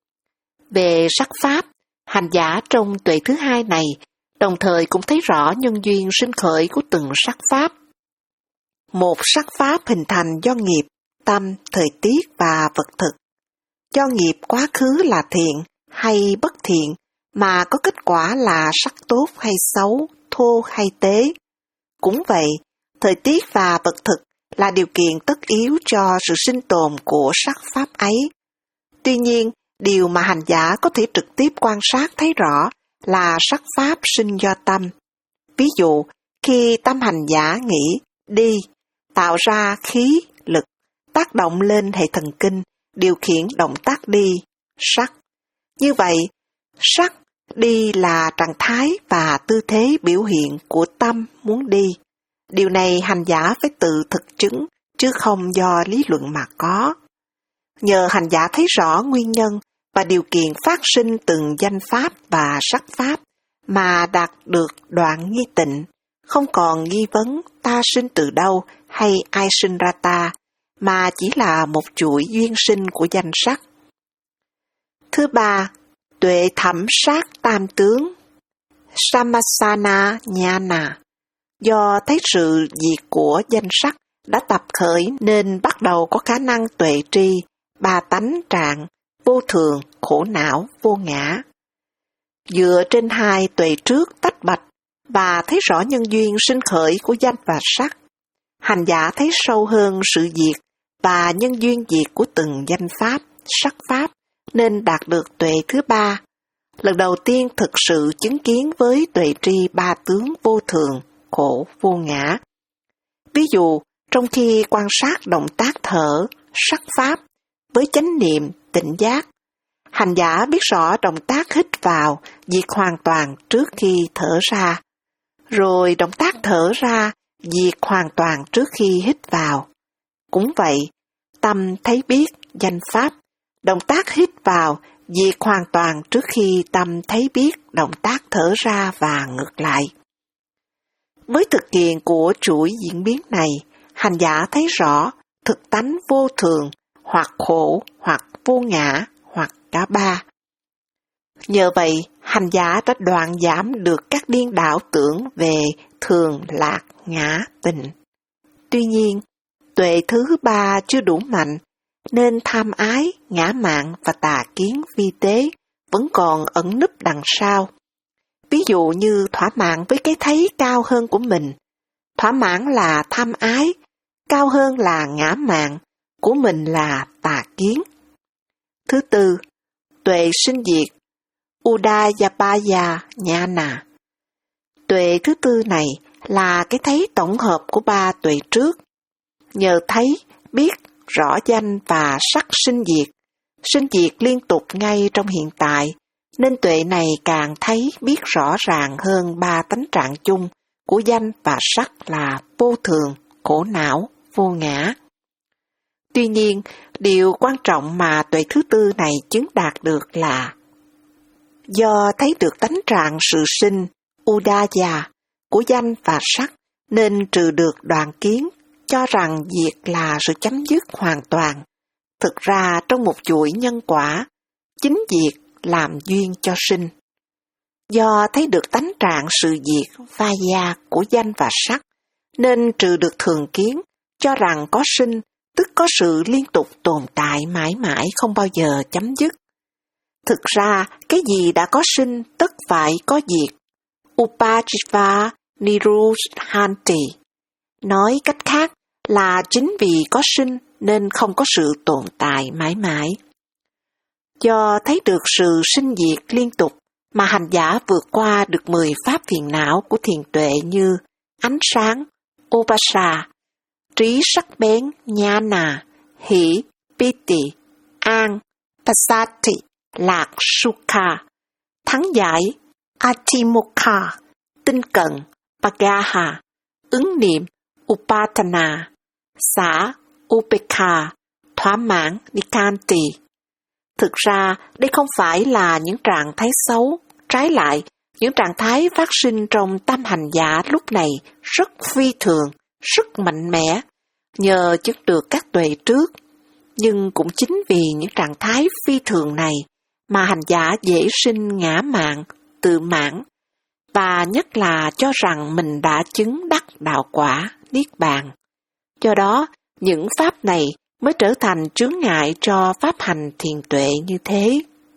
Về sắc pháp, hành giả trong tuệ thứ hai này đồng thời cũng thấy rõ nhân duyên sinh khởi của từng sắc pháp. Một sắc pháp hình thành do nghiệp, tâm, thời tiết và vật thực. Do nghiệp quá khứ là thiện hay bất thiện mà có kết quả là sắc tốt hay xấu, thô hay tế. Cũng vậy, thời tiết và vật thực là điều kiện tất yếu cho sự sinh tồn của sắc pháp ấy. Tuy nhiên, điều mà hành giả có thể trực tiếp quan sát thấy rõ là sắc pháp sinh do tâm. Ví dụ, khi tâm hành giả nghĩ, đi, tạo ra khí, lực, tác động lên hệ thần kinh, điều khiển động tác đi, sắc. Như vậy, sắc, đi là trạng thái và tư thế biểu hiện của tâm muốn đi. Điều này hành giả phải tự thực chứng, chứ không do lý luận mà có. Nhờ hành giả thấy rõ nguyên nhân và điều kiện phát sinh từng danh pháp và sắc pháp mà đạt được đoạn nghi tịnh, không còn nghi vấn ta sinh từ đâu hay ai sinh ra ta, mà chỉ là một chuỗi duyên sinh của danh sắc. Thứ ba, tuệ thẩm sát tam tướng, Samasana Nhana. Do thấy sự diệt của danh sắc đã tập khởi nên bắt đầu có khả năng tuệ tri, ba tánh trạng, vô thường, khổ não, vô ngã. Dựa trên hai tuệ trước tách bạch và thấy rõ nhân duyên sinh khởi của danh và sắc, hành giả thấy sâu hơn sự diệt và nhân duyên diệt của từng danh pháp, sắc pháp, nên đạt được tuệ thứ ba. Lần đầu tiên thực sự chứng kiến với tuệ tri ba tướng vô thường, khổ, vô ngã. Ví dụ, trong khi quan sát động tác thở, sắc pháp, với chánh niệm, tỉnh giác, hành giả biết rõ động tác hít vào, diệt hoàn toàn trước khi thở ra, rồi động tác thở ra, diệt hoàn toàn trước khi hít vào. Cũng vậy, tâm thấy biết, danh pháp, động tác hít vào, diệt hoàn toàn trước khi tâm thấy biết, động tác thở ra và ngược lại. Với thực hiện của chuỗi diễn biến này, hành giả thấy rõ thực tánh vô thường, hoặc khổ, hoặc vô ngã, hoặc cả ba. Nhờ vậy, hành giả đã đoạn giảm được các điên đảo tưởng về thường, lạc, ngã, tịnh. Tuy nhiên, tuệ thứ ba chưa đủ mạnh, nên tham ái, ngã mạn và tà kiến vi tế vẫn còn ẩn núp đằng sau. Ví dụ như thỏa mãn với cái thấy cao hơn của mình. Thỏa mãn là tham ái, cao hơn là ngã mạn, của mình là tà kiến. Thứ tư, tuệ sinh diệt, Udayapaya Nhana. Tuệ thứ tư này là cái thấy tổng hợp của ba tuệ trước. Nhờ thấy, biết, rõ danh và sắc sinh diệt, sinh diệt liên tục ngay trong hiện tại, nên tuệ này càng thấy biết rõ ràng hơn ba tánh trạng chung của danh và sắc là vô thường, khổ não, vô ngã. Tuy nhiên, điều quan trọng mà tuệ thứ tư này chứng đạt được là do thấy được tánh trạng sự sinh, Udaya, của danh và sắc, nên trừ được đoạn kiến, cho rằng diệt là sự chấm dứt hoàn toàn. Thực ra trong một chuỗi nhân quả, chính diệt làm duyên cho sinh. Do thấy được tánh trạng sự diệt, Vaya, của danh và sắc, nên trừ được thường kiến, cho rằng có sinh, tức có sự liên tục tồn tại mãi mãi không bao giờ chấm dứt. Thực ra, cái gì đã có sinh tất phải có diệt. Upajiva Niruddhanti. Nói cách khác, là chính vì có sinh nên không có sự tồn tại mãi mãi. Do thấy được sự sinh diệt liên tục mà hành giả vượt qua được mười pháp phiền não của thiền tuệ như ánh sáng, upasa, trí sắc bén, nhana, hỷ, piti, an, pasati, lạc, sukha, thắng giải, atimokha, tinh cận, pagaha, ứng niệm, upatana, xả, upekha, thỏa mãn, nikanti. Thực ra, đây không phải là những trạng thái xấu, trái lại, những trạng thái phát sinh trong tâm hành giả lúc này rất phi thường, rất mạnh mẽ, nhờ chứng được các tuệ trước. Nhưng cũng chính vì những trạng thái phi thường này mà hành giả dễ sinh ngã mạn, tự mãn, và nhất là cho rằng mình đã chứng đắc đạo quả, niết bàn. Do đó, những pháp này mới trở thành chướng ngại cho pháp hành thiền tuệ như thế.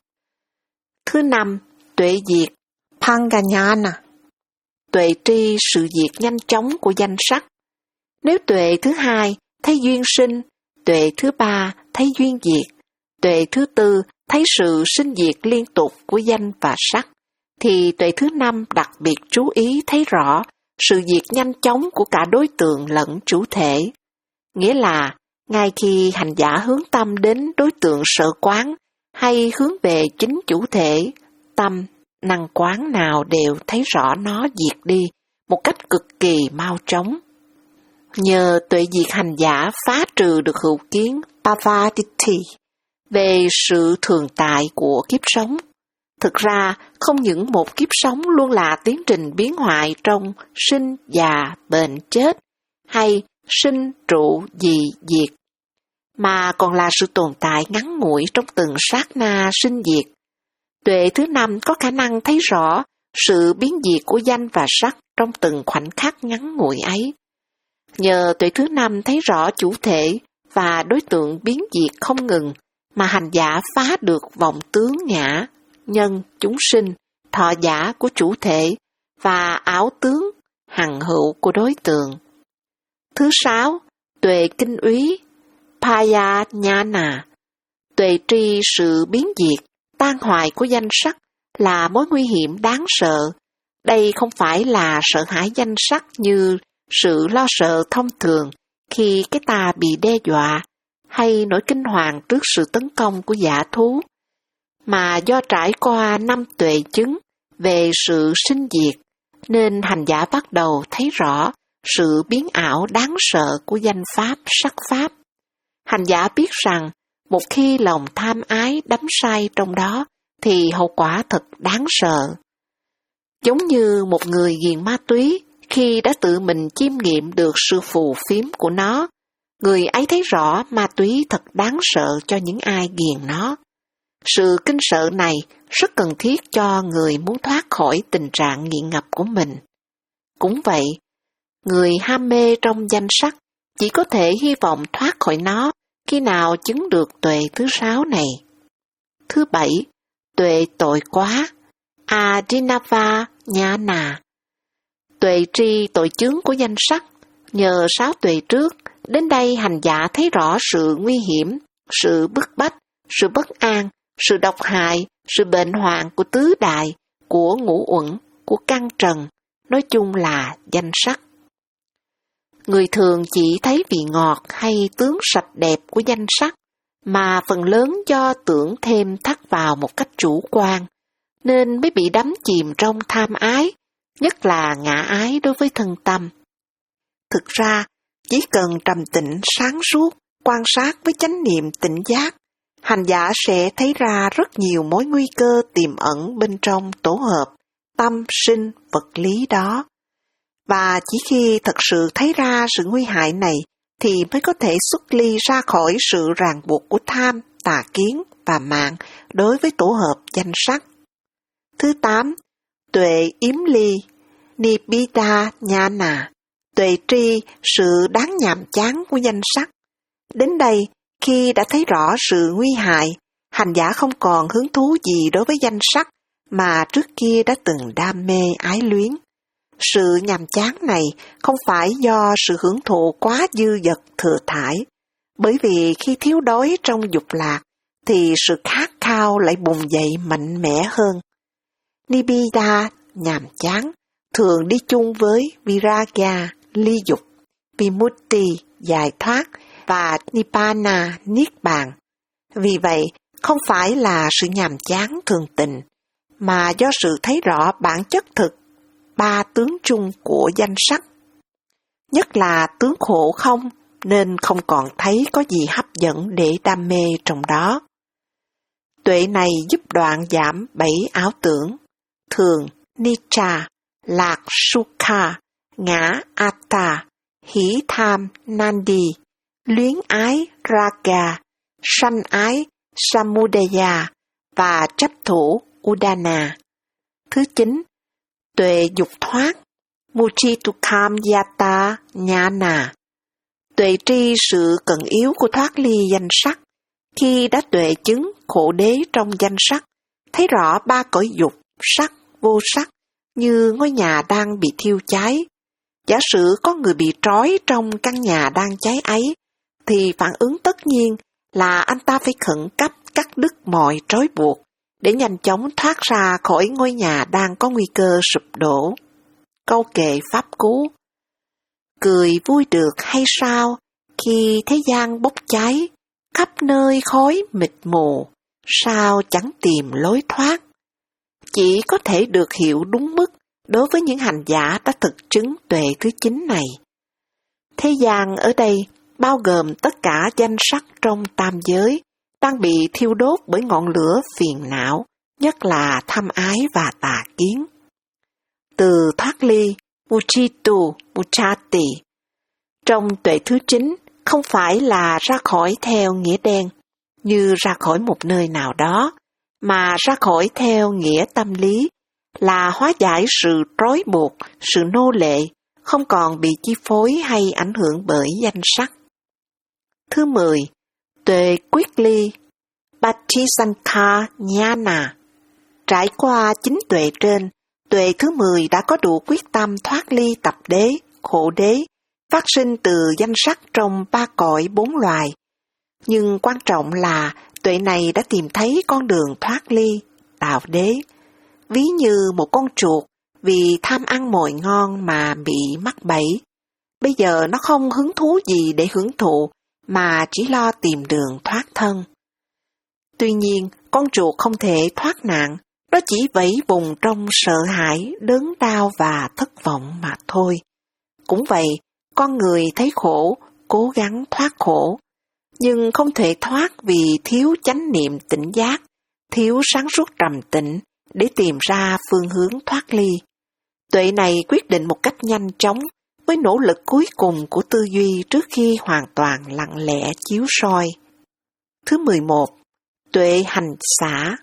Thứ năm, tuệ diệt, Panganyana, tuệ tri sự diệt nhanh chóng của danh sắc. Nếu tuệ thứ hai thấy duyên sinh, tuệ thứ ba thấy duyên diệt, tuệ thứ tư thấy sự sinh diệt liên tục của danh và sắc, thì tuệ thứ năm đặc biệt chú ý thấy rõ sự diệt nhanh chóng của cả đối tượng lẫn chủ thể. Nghĩa là, ngay khi hành giả hướng tâm đến đối tượng sở quán hay hướng về chính chủ thể, tâm, năng quán nào đều thấy rõ nó diệt đi một cách cực kỳ mau chóng. Nhờ tuệ diệt hành giả phá trừ được hữu kiến Pavaditi về sự thường tại của kiếp sống. Thực ra, không những một kiếp sống luôn là tiến trình biến hoại trong sinh, già, bệnh, chết, hay sinh, trụ, dị, diệt, mà còn là sự tồn tại ngắn ngủi trong từng sát na sinh diệt. Tuệ thứ năm có khả năng thấy rõ sự biến diệt của danh và sắc trong từng khoảnh khắc ngắn ngủi ấy. Nhờ tuệ thứ năm thấy rõ chủ thể và đối tượng biến diệt không ngừng, mà hành giả phá được vọng tướng ngã, nhân, chúng sinh, thọ giả của chủ thể và ảo tướng, hằng hữu của đối tượng. Thứ sáu, tuệ kinh úy, Payanyana, tuệ tri sự biến diệt, tan hoại của danh sắc là mối nguy hiểm đáng sợ. Đây không phải là sợ hãi danh sắc như sự lo sợ thông thường khi cái ta bị đe dọa, hay nỗi kinh hoàng trước sự tấn công của dã thú, mà do trải qua năm tuệ chứng về sự sinh diệt, nên hành giả bắt đầu thấy rõ sự biến ảo đáng sợ của danh pháp, sắc pháp. Hành giả biết rằng, một khi lòng tham ái đắm say trong đó, thì hậu quả thật đáng sợ. Giống như một người nghiện ma túy, khi đã tự mình chiêm nghiệm được sự phù phiếm của nó, người ấy thấy rõ ma túy thật đáng sợ cho những ai nghiện nó. Sự kinh sợ này rất cần thiết cho người muốn thoát khỏi tình trạng nghiện ngập của mình. Cũng vậy, người ham mê trong danh sắc chỉ có thể hy vọng thoát khỏi nó khi nào chứng được tuệ thứ sáu này. Thứ bảy, tuệ tội quá, Adinava Nhana, tuệ tri tội chướng của danh sắc. Nhờ sáu tuệ trước, đến đây hành giả thấy rõ sự nguy hiểm, sự bức bách, sự bất an, sự độc hại, sự bệnh hoạn của tứ đại, của ngũ uẩn, của căn trần, nói chung là danh sắc. Người thường chỉ thấy vị ngọt hay tướng sạch đẹp của danh sắc, mà phần lớn do tưởng thêm thắt vào một cách chủ quan, nên mới bị đắm chìm trong tham ái, nhất là ngã ái đối với thân tâm. Thực ra, chỉ cần trầm tĩnh sáng suốt, quan sát với chánh niệm tỉnh giác, hành giả sẽ thấy ra rất nhiều mối nguy cơ tiềm ẩn bên trong tổ hợp, tâm sinh vật lý đó. Và chỉ khi thật sự thấy ra sự nguy hại này, thì mới có thể xuất ly ra khỏi sự ràng buộc của tham, tà kiến và mạng đối với tổ hợp danh sắc. Thứ tám, tuệ yếm ly, Nibbida Nhana, tuệ tri sự đáng nhàm chán của danh sắc. Đến đây, khi đã thấy rõ sự nguy hại, hành giả không còn hứng thú gì đối với danh sắc mà trước kia đã từng đam mê ái luyến. Sự nhàm chán này không phải do sự hưởng thụ quá dư dật thừa thãi, bởi vì khi thiếu đói trong dục lạc, thì sự khát khao lại bùng dậy mạnh mẽ hơn. Nibbida, nhàm chán, thường đi chung với Viraga, ly dục, Vimutti, giải thoát, và Nibbana, niết bàn. Vì vậy, không phải là sự nhàm chán thường tình, mà do sự thấy rõ bản chất thực, ba tướng chung của danh sắc. Nhất là tướng khổ không, nên không còn thấy có gì hấp dẫn để đam mê trong đó. Tuệ này giúp đoạn giảm bảy ảo tưởng, thường, Nicca, lạc Sukha, ngã Atta, hỷ tham Nandi, luyến ái Raga, sanh ái Samudaya và chấp thủ Udana. Thứ chín, tuệ dục thoát, Muchitukam Yata Nhana. Tuệ tri sự cần yếu của thoát ly danh sắc. Khi đã tuệ chứng khổ đế trong danh sắc, thấy rõ ba cõi dục, sắc, vô sắc, như ngôi nhà đang bị thiêu cháy. Giả sử có người bị trói trong căn nhà đang cháy ấy, thì phản ứng tất nhiên là anh ta phải khẩn cấp cắt đứt mọi trói buộc, để nhanh chóng thoát ra khỏi ngôi nhà đang có nguy cơ sụp đổ. Câu kệ pháp cú: cười vui được hay sao khi thế gian bốc cháy, khắp nơi khói mịt mù, sao chẳng tìm lối thoát. Chỉ có thể được hiểu đúng mức đối với những hành giả đã thực chứng tuệ thứ chín này. Thế gian ở đây bao gồm tất cả danh sắc trong tam giới, đang bị thiêu đốt bởi ngọn lửa phiền não, nhất là tham ái và tà kiến. Từ thoát ly, Muchitu, Muchati, trong tuệ thứ chín không phải là ra khỏi theo nghĩa đen, như ra khỏi một nơi nào đó, mà ra khỏi theo nghĩa tâm lý, là hóa giải sự trói buộc, sự nô lệ, không còn bị chi phối hay ảnh hưởng bởi danh sắc. Thứ mười, tuệ quyết ly, Patisankha Nhana. Trải qua chính tuệ trên, tuệ thứ mười đã có đủ quyết tâm thoát ly tập đế, khổ đế, phát sinh từ danh sắc trong ba cõi bốn loài. Nhưng quan trọng là tuệ này đã tìm thấy con đường thoát ly, tạo đế. Ví như một con chuột vì tham ăn mồi ngon mà bị mắc bẫy. Bây giờ nó không hứng thú gì để hưởng thụ, mà chỉ lo tìm đường thoát thân. Tuy nhiên, con chuột không thể thoát nạn, nó chỉ vẫy vùng trong sợ hãi, đớn đau và thất vọng mà thôi. Cũng vậy, con người thấy khổ, cố gắng thoát khổ, nhưng không thể thoát vì thiếu chánh niệm tỉnh giác, thiếu sáng suốt trầm tĩnh để tìm ra phương hướng thoát ly. Tuệ này quyết định một cách nhanh chóng với nỗ lực cuối cùng của tư duy trước khi hoàn toàn lặng lẽ chiếu soi. Thứ mười một, tuệ hành xả,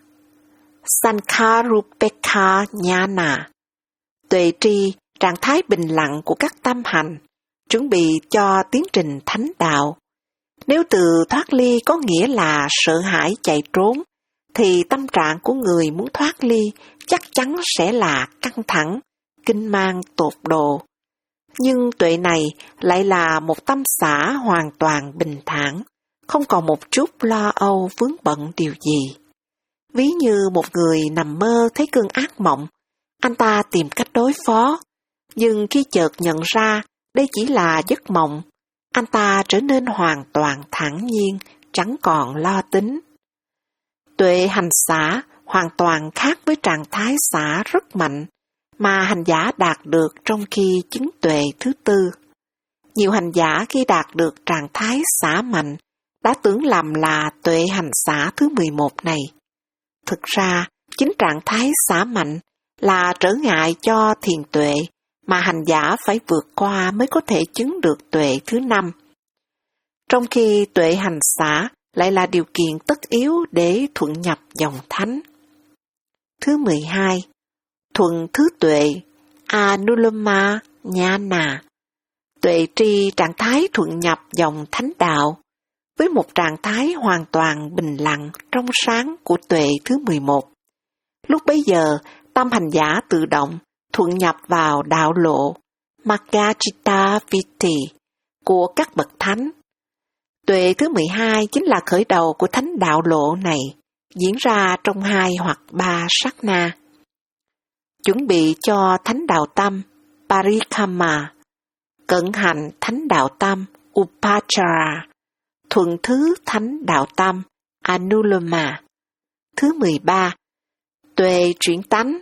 Sankharupekha Nhana. Tuệ tri, trạng thái bình lặng của các tâm hành, chuẩn bị cho tiến trình thánh đạo. Nếu từ thoát ly có nghĩa là sợ hãi chạy trốn, thì tâm trạng của người muốn thoát ly chắc chắn sẽ là căng thẳng, kinh mang tột độ. Nhưng tuệ này lại là một tâm xả hoàn toàn bình thản, không còn một chút lo âu vướng bận điều gì. Ví như một người nằm mơ thấy cơn ác mộng, anh ta tìm cách đối phó, nhưng khi chợt nhận ra đây chỉ là giấc mộng, anh ta trở nên hoàn toàn thản nhiên, chẳng còn lo tính. Tuệ hành xả hoàn toàn khác với trạng thái xả rất mạnh mà hành giả đạt được trong khi chứng tuệ thứ tư. Nhiều hành giả khi đạt được trạng thái xả mạnh đã tưởng lầm là tuệ hành xả thứ mười một này. Thực ra, chính trạng thái xả mạnh là trở ngại cho thiền tuệ mà hành giả phải vượt qua mới có thể chứng được tuệ thứ năm. Trong khi tuệ hành xả lại là điều kiện tất yếu để thuận nhập dòng thánh. Thứ mười hai, thuận thứ tuệ, Anuloma Nhana. Tuệ tri trạng thái thuận nhập dòng thánh đạo, với một trạng thái hoàn toàn bình lặng trong sáng của tuệ thứ mười một. Lúc bấy giờ, tâm hành giả tự động thuận nhập vào đạo lộ Maggacitta Vitti của các bậc thánh. Tuệ thứ mười hai chính là khởi đầu của thánh đạo lộ này, diễn ra trong hai hoặc ba sát na. Chuẩn bị cho thánh đạo tâm Parikrama, cận hành thánh đạo tâm Upachara, thuận thứ thánh đạo tâm Anuloma. Thứ mười ba, tuệ chuyển tánh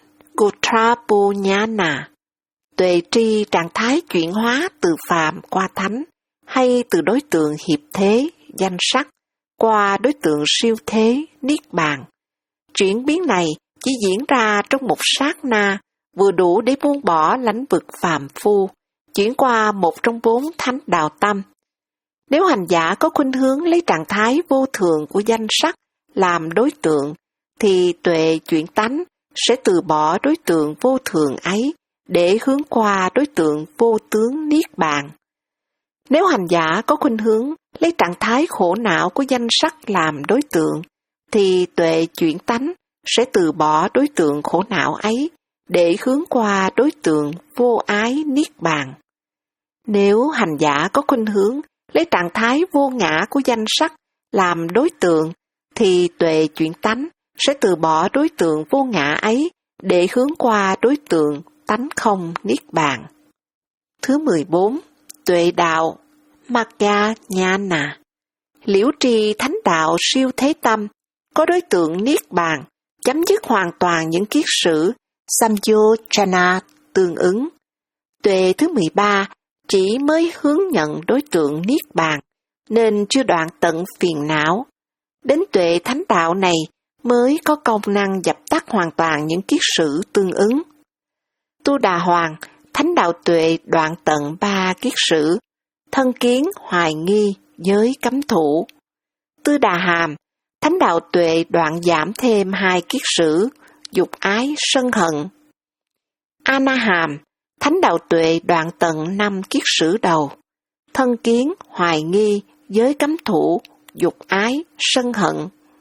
Gotrapunyana, tuệ tri trạng thái chuyển hóa từ phàm qua thánh, hay từ đối tượng hiệp thế, danh sắc, qua đối tượng siêu thế, niết bàn. Chuyển biến này chỉ diễn ra trong một sát na, vừa đủ để buông bỏ lãnh vực phàm phu, chuyển qua một trong bốn thánh đạo tâm. Nếu hành giả có khuynh hướng lấy trạng thái vô thường của danh sắc làm đối tượng, thì tuệ chuyển tánh sẽ từ bỏ đối tượng vô thường ấy để hướng qua đối tượng vô tướng niết bàn. Nếu hành giả có khuynh hướng lấy trạng thái khổ não của danh sắc làm đối tượng, thì tuệ chuyển tánh sẽ từ bỏ đối tượng khổ não ấy để hướng qua đối tượng vô ái niết bàn. Nếu hành giả có khuynh hướng lấy trạng thái vô ngã của danh sắc làm đối tượng, thì tuệ chuyển tánh sẽ từ bỏ đối tượng vô ngã ấy để hướng qua đối tượng tánh không niết bàn. Thứ mười bốn, tuệ đạo Magga-nhana, liễu tri thánh đạo siêu thế tâm, có đối tượng niết bàn, chấm dứt hoàn toàn những kiết sử samyojana tương ứng. Tuệ thứ mười ba chỉ mới hướng nhận đối tượng niết bàn, nên chưa đoạn tận phiền não. Đến tuệ thánh đạo này mới có công năng dập tắt hoàn toàn những kiết sử tương ứng. Tu Đà Hoàng, thánh đạo tuệ đoạn tận ba kiết sử: thân kiến, hoài nghi, giới cấm thủ. Tư Đà Hàm, thánh đạo tuệ đoạn giảm thêm hai kiết sử: dục ái, sân hận. A Na Hàm, thánh đạo tuệ đoạn tận năm kiết sử đầu: thân kiến, hoài nghi, giới cấm thủ, dục ái, sân hận.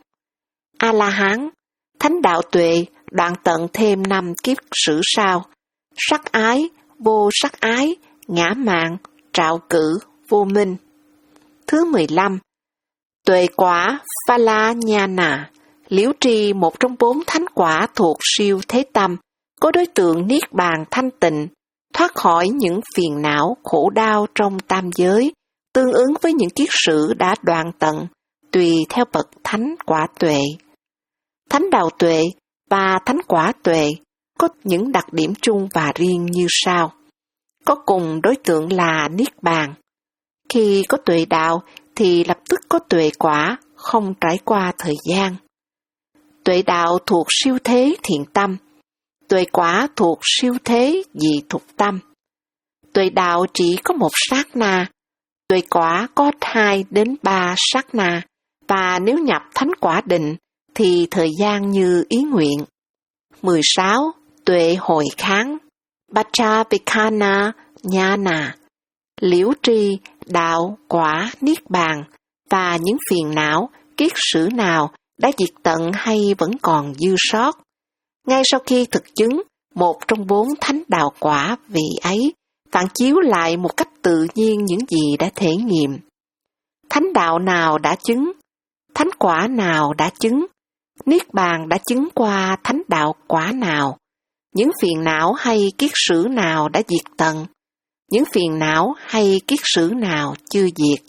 A La Hán, thánh đạo tuệ đoạn tận thêm năm kiết sử sau: sắc ái, vô sắc ái, ngã mạn, trạo cử, vô minh. Thứ mười lăm, tuệ quả Phala-nhana, liễu tri một trong bốn thánh quả thuộc siêu thế tâm, có đối tượng niết bàn thanh tịnh, thoát khỏi những phiền não khổ đau trong tam giới, tương ứng với những kiết sử đã đoạn tận, tùy theo bậc thánh quả tuệ. Thánh đạo tuệ và thánh quả tuệ có những đặc điểm chung và riêng như sau. Có cùng đối tượng là niết bàn. Khi có tuệ đạo thì lập tức có tuệ quả, không trải qua thời gian. Tuệ đạo thuộc siêu thế thiện tâm, tuệ quả thuộc siêu thế dị thục tâm. Tuệ đạo chỉ có một sát na, tuệ quả có hai đến ba sát na, và nếu nhập thánh quả định thì thời gian như ý nguyện. mười sáu. Tuệ hồi kháng Bacchavikana Nhana, liễu tri đạo quả niết bàn và những phiền não kiết sử nào đã diệt tận hay vẫn còn dư sót. Ngay sau khi thực chứng một trong bốn thánh đạo quả vị ấy, phản chiếu lại một cách tự nhiên những gì đã thể nghiệm. Thánh đạo nào đã chứng, thánh quả nào đã chứng, niết bàn đã chứng qua thánh đạo quả nào, những phiền não hay kiết sử nào đã diệt tận, những phiền não hay kiết sử nào chưa diệt.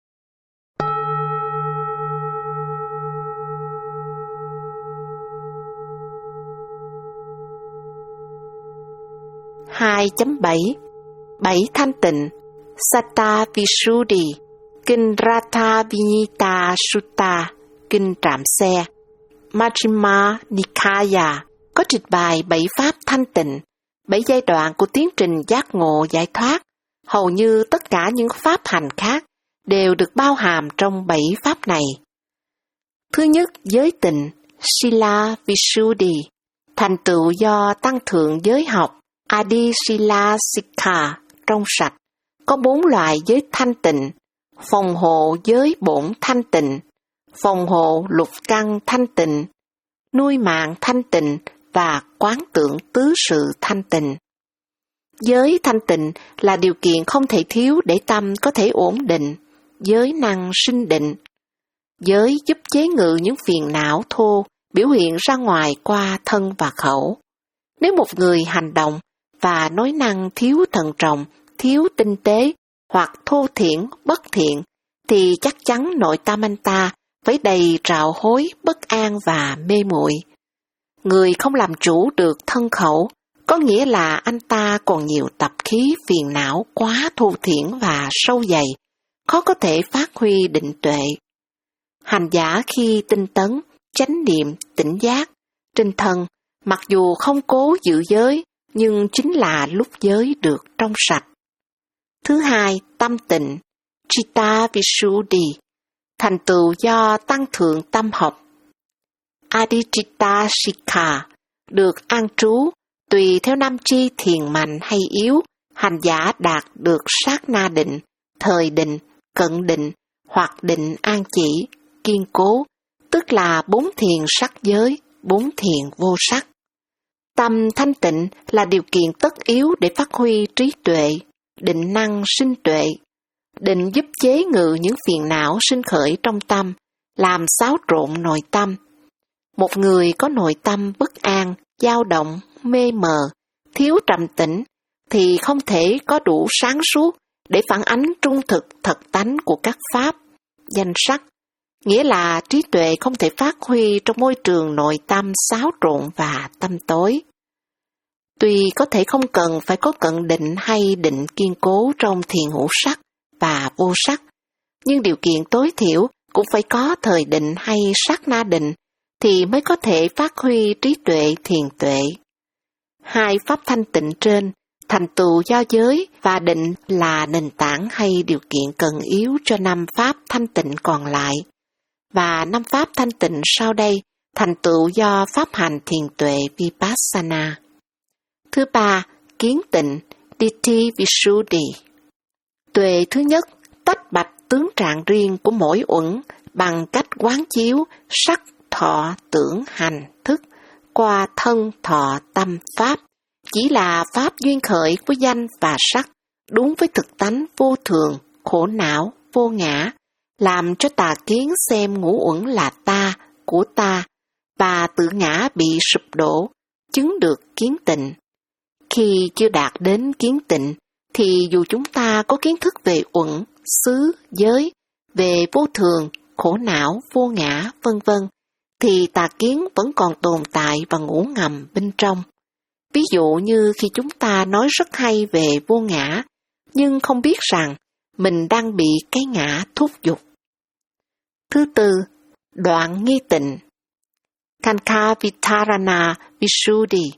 hai chấm bảy Bảy thanh tịnh Satta Visuddhi, Kinh Ratha Vinyita Sutta, Kinh Trạm Xe. Majjhima Nikaya có trình bày bảy pháp thanh tịnh, bảy giai đoạn của tiến trình giác ngộ giải thoát. Hầu như tất cả những pháp hành khác đều được bao hàm trong bảy pháp này. Thứ nhất, giới tịnh, Sila Visuddhi, thành tựu do tăng thượng giới học, Adi Sila Sikha, trong sạch, có bốn loại giới thanh tịnh: phòng hộ giới bổn thanh tịnh, phòng hộ lục căn thanh tịnh, nuôi mạng thanh tịnh và quán tưởng tứ sự thanh tịnh. Giới thanh tịnh là điều kiện không thể thiếu để tâm có thể ổn định, giới năng sinh định. Giới giúp chế ngự những phiền não thô biểu hiện ra ngoài qua thân và khẩu. Nếu một người hành động và nói năng thiếu thận trọng, thiếu tinh tế hoặc thô thiển, bất thiện, thì chắc chắn nội tâm anh ta phải đầy trạo hối, bất an và mê muội. Người không làm chủ được thân khẩu, có nghĩa là anh ta còn nhiều tập khí phiền não quá thô thiển và sâu dày, khó có thể phát huy định tuệ. Hành giả khi tinh tấn, chánh niệm, tỉnh giác, trên thân, mặc dù không cố giữ giới, nhưng chính là lúc giới được trong sạch. Thứ hai, tâm tịnh, Chitta Visuddhi, thành tựu do tăng thượng tâm học. Adicitta Sikha, được an trú, tùy theo năm chi thiền mạnh hay yếu, hành giả đạt được sát na định, thời định, cận định, hoặc định an chỉ, kiên cố, tức là bốn thiền sắc giới, bốn thiền vô sắc. Tâm thanh tịnh là điều kiện tất yếu để phát huy trí tuệ, định năng sinh tuệ. Định giúp chế ngự những phiền não sinh khởi trong tâm, làm xáo trộn nội tâm. Một người có nội tâm bất an, dao động, mê mờ, thiếu trầm tĩnh, thì không thể có đủ sáng suốt để phản ánh trung thực thật tánh của các pháp, danh sắc, nghĩa là trí tuệ không thể phát huy trong môi trường nội tâm xáo trộn và tâm tối. Tuy có thể không cần phải có cận định hay định kiên cố trong thiền hữu sắc và vô sắc, nhưng điều kiện tối thiểu cũng phải có thời định hay sát na định thì mới có thể phát huy trí tuệ thiền tuệ. Hai pháp thanh tịnh trên, thành tựu do giới và định là nền tảng hay điều kiện cần yếu cho năm pháp thanh tịnh còn lại, và năm pháp thanh tịnh sau đây thành tựu do pháp hành thiền tuệ Vipassana. Thứ ba, kiến tịnh, Ditthi Visuddhi. Tuệ thứ nhất, tách bạch tướng trạng riêng của mỗi uẩn bằng cách quán chiếu sắc, thọ, tưởng, hành, thức qua thân, thọ, tâm, pháp, chỉ là pháp duyên khởi của danh và sắc, đúng với thực tánh vô thường, khổ não, vô ngã, làm cho tà kiến xem ngũ uẩn là ta, của ta, và tự ngã bị sụp đổ, chứng được kiến tịnh. Khi chưa đạt đến kiến tịnh, thì dù chúng ta có kiến thức về uẩn, xứ, giới, về vô thường, khổ não, vô ngã, vân vân, thì tà kiến vẫn còn tồn tại và ngủ ngầm bên trong. Ví dụ như khi chúng ta nói rất hay về vô ngã, nhưng không biết rằng mình đang bị cái ngã thúc giục. Thứ tư, đoạn nghi tịnh, Kankha Vitarana Visuddhi.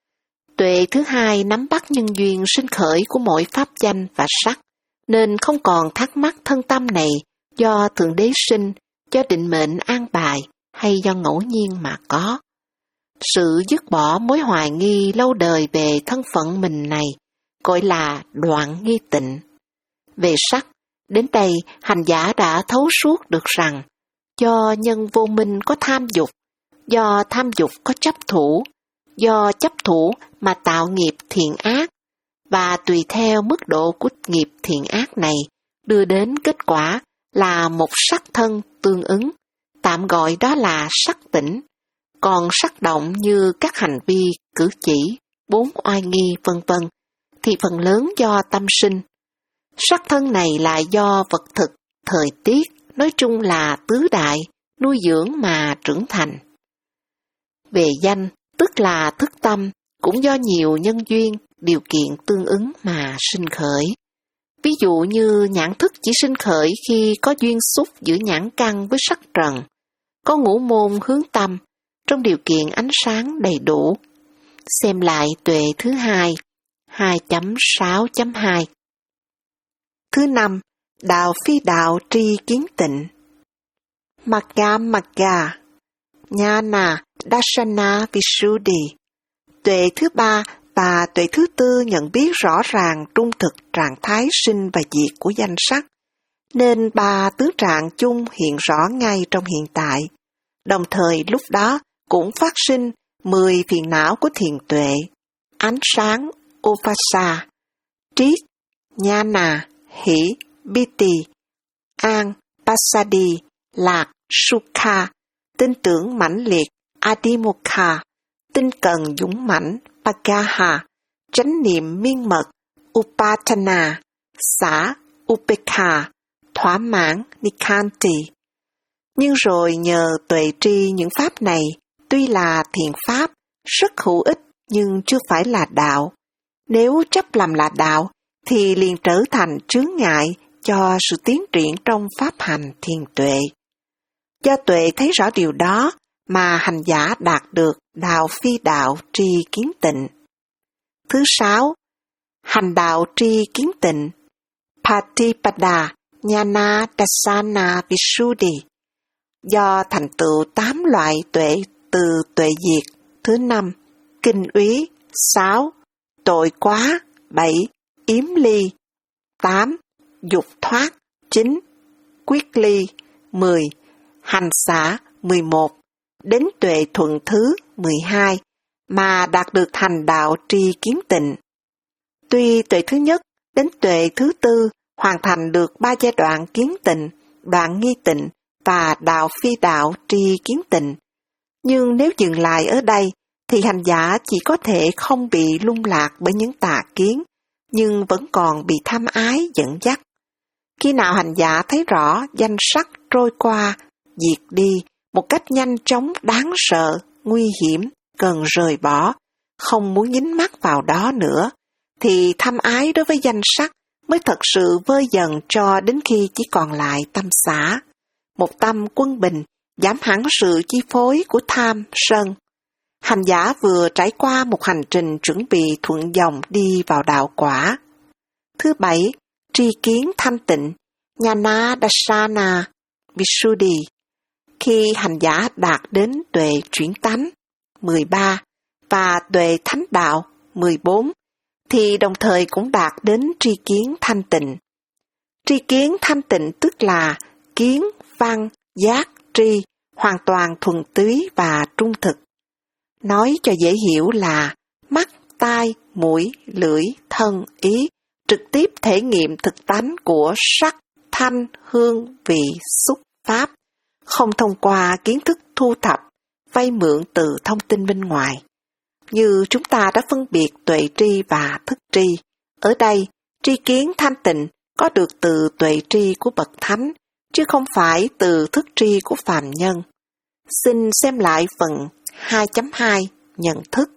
Tuệ thứ hai nắm bắt nhân duyên sinh khởi của mỗi pháp danh và sắc, nên không còn thắc mắc thân tâm này do Thượng Đế sinh, do định mệnh an bài hay do ngẫu nhiên mà có. Sự dứt bỏ mối hoài nghi lâu đời về thân phận mình này gọi là đoạn nghi tịnh. Về sắc, đến đây hành giả đã thấu suốt được rằng do nhân vô minh có tham dục, do tham dục có chấp thủ, do chấp thủ mà tạo nghiệp thiện ác, và tùy theo mức độ của nghiệp thiện ác này đưa đến kết quả là một sắc thân tương ứng, tạm gọi đó là sắc tỉnh. Còn sắc động như các hành vi, cử chỉ, bốn oai nghi vân vân thì phần lớn do tâm sinh. Sắc thân này là do vật thực, thời tiết, nói chung là tứ đại, nuôi dưỡng mà trưởng thành. Về danh, tức là thức tâm, cũng do nhiều nhân duyên, điều kiện tương ứng mà sinh khởi. Ví dụ như nhãn thức chỉ sinh khởi khi có duyên xúc giữa nhãn căn với sắc trần, có ngũ môn hướng tâm, trong điều kiện ánh sáng đầy đủ. Xem lại tuệ thứ hai, hai chấm sáu chấm hai. Thứ năm, đạo phi đạo tri kiến tịnh. Magga Magga, Jnana Darsana Visuddhi. Tuệ thứ ba và tuệ thứ tư nhận biết rõ ràng trung thực trạng thái sinh và diệt của danh sắc, nên ba tứ trạng chung hiện rõ ngay trong hiện tại. Đồng thời lúc đó cũng phát sinh mười phiền não của thiền tuệ, ánh sáng Upasa, trí, nhana, hỷ, biti, an, pasadi, lạc, sukha, tin tưởng mãnh liệt, adimukha, tinh cần dũng mãnh, pagaha, chánh niệm miên mật, upatana, xả, upekha, thỏa mãn, nikhanti. Nhưng rồi nhờ tuệ tri những pháp này, tuy là thiện pháp, rất hữu ích nhưng chưa phải là đạo. Nếu chấp làm là đạo, thì liền trở thành chướng ngại cho sự tiến triển trong pháp hành thiền tuệ. Do tuệ thấy rõ điều đó mà hành giả đạt được đạo phi đạo tri kiến tịnh. Thứ sáu, hành đạo tri kiến tịnh, Patipada Nhana Dasana Visuddhi, do thành tựu tám loại tuệ từ tuệ diệt. Thứ năm, kinh úy. Sáu, tội quá. Bảy, yếm ly. Tám, dục thoát. Chín, quyết ly. Mười, hành xả. Mười một, đến tuệ thuận thứ. Mười hai, mà đạt được hành đạo tri kiến tịnh. Tuy tuệ thứ nhất đến tuệ thứ tư hoàn thành được ba giai đoạn kiến tịnh, đoạn nghi tịnh và đạo phi đạo tri kiến tịnh, nhưng nếu dừng lại ở đây thì hành giả chỉ có thể không bị lung lạc bởi những tà kiến, nhưng vẫn còn bị tham ái dẫn dắt. Khi nào hành giả thấy rõ danh sắc trôi qua, diệt đi một cách nhanh chóng đáng sợ, nguy hiểm, cần rời bỏ, không muốn dính mắc vào đó nữa, thì tham ái đối với danh sắc mới thật sự vơi dần cho đến khi chỉ còn lại tâm xả, một tâm quân bình, giảm hẳn sự chi phối của tham, sân. Hành giả vừa trải qua một hành trình chuẩn bị thuận dòng đi vào đạo quả. Thứ bảy, tri kiến thanh tịnh, Nhana Dasana Visuddhi, khi hành giả đạt đến tuệ chuyển tánh, mười ba, và tuệ thánh đạo, mười bốn, thì đồng thời cũng đạt đến tri kiến thanh tịnh. Tri kiến thanh tịnh tức là kiến, văn, giác, tri, hoàn toàn thuần túy và trung thực. Nói cho dễ hiểu là mắt, tai, mũi, lưỡi, thân, ý trực tiếp thể nghiệm thực tánh của sắc, thanh, hương, vị, xúc, pháp, không thông qua kiến thức thu thập, vay mượn từ thông tin bên ngoài. Như chúng ta đã phân biệt tuệ tri và thức tri, ở đây tri kiến thanh tịnh có được từ tuệ tri của bậc thánh, chứ không phải từ thức tri của phàm nhân. Xin xem lại phần hai chấm hai nhận thức.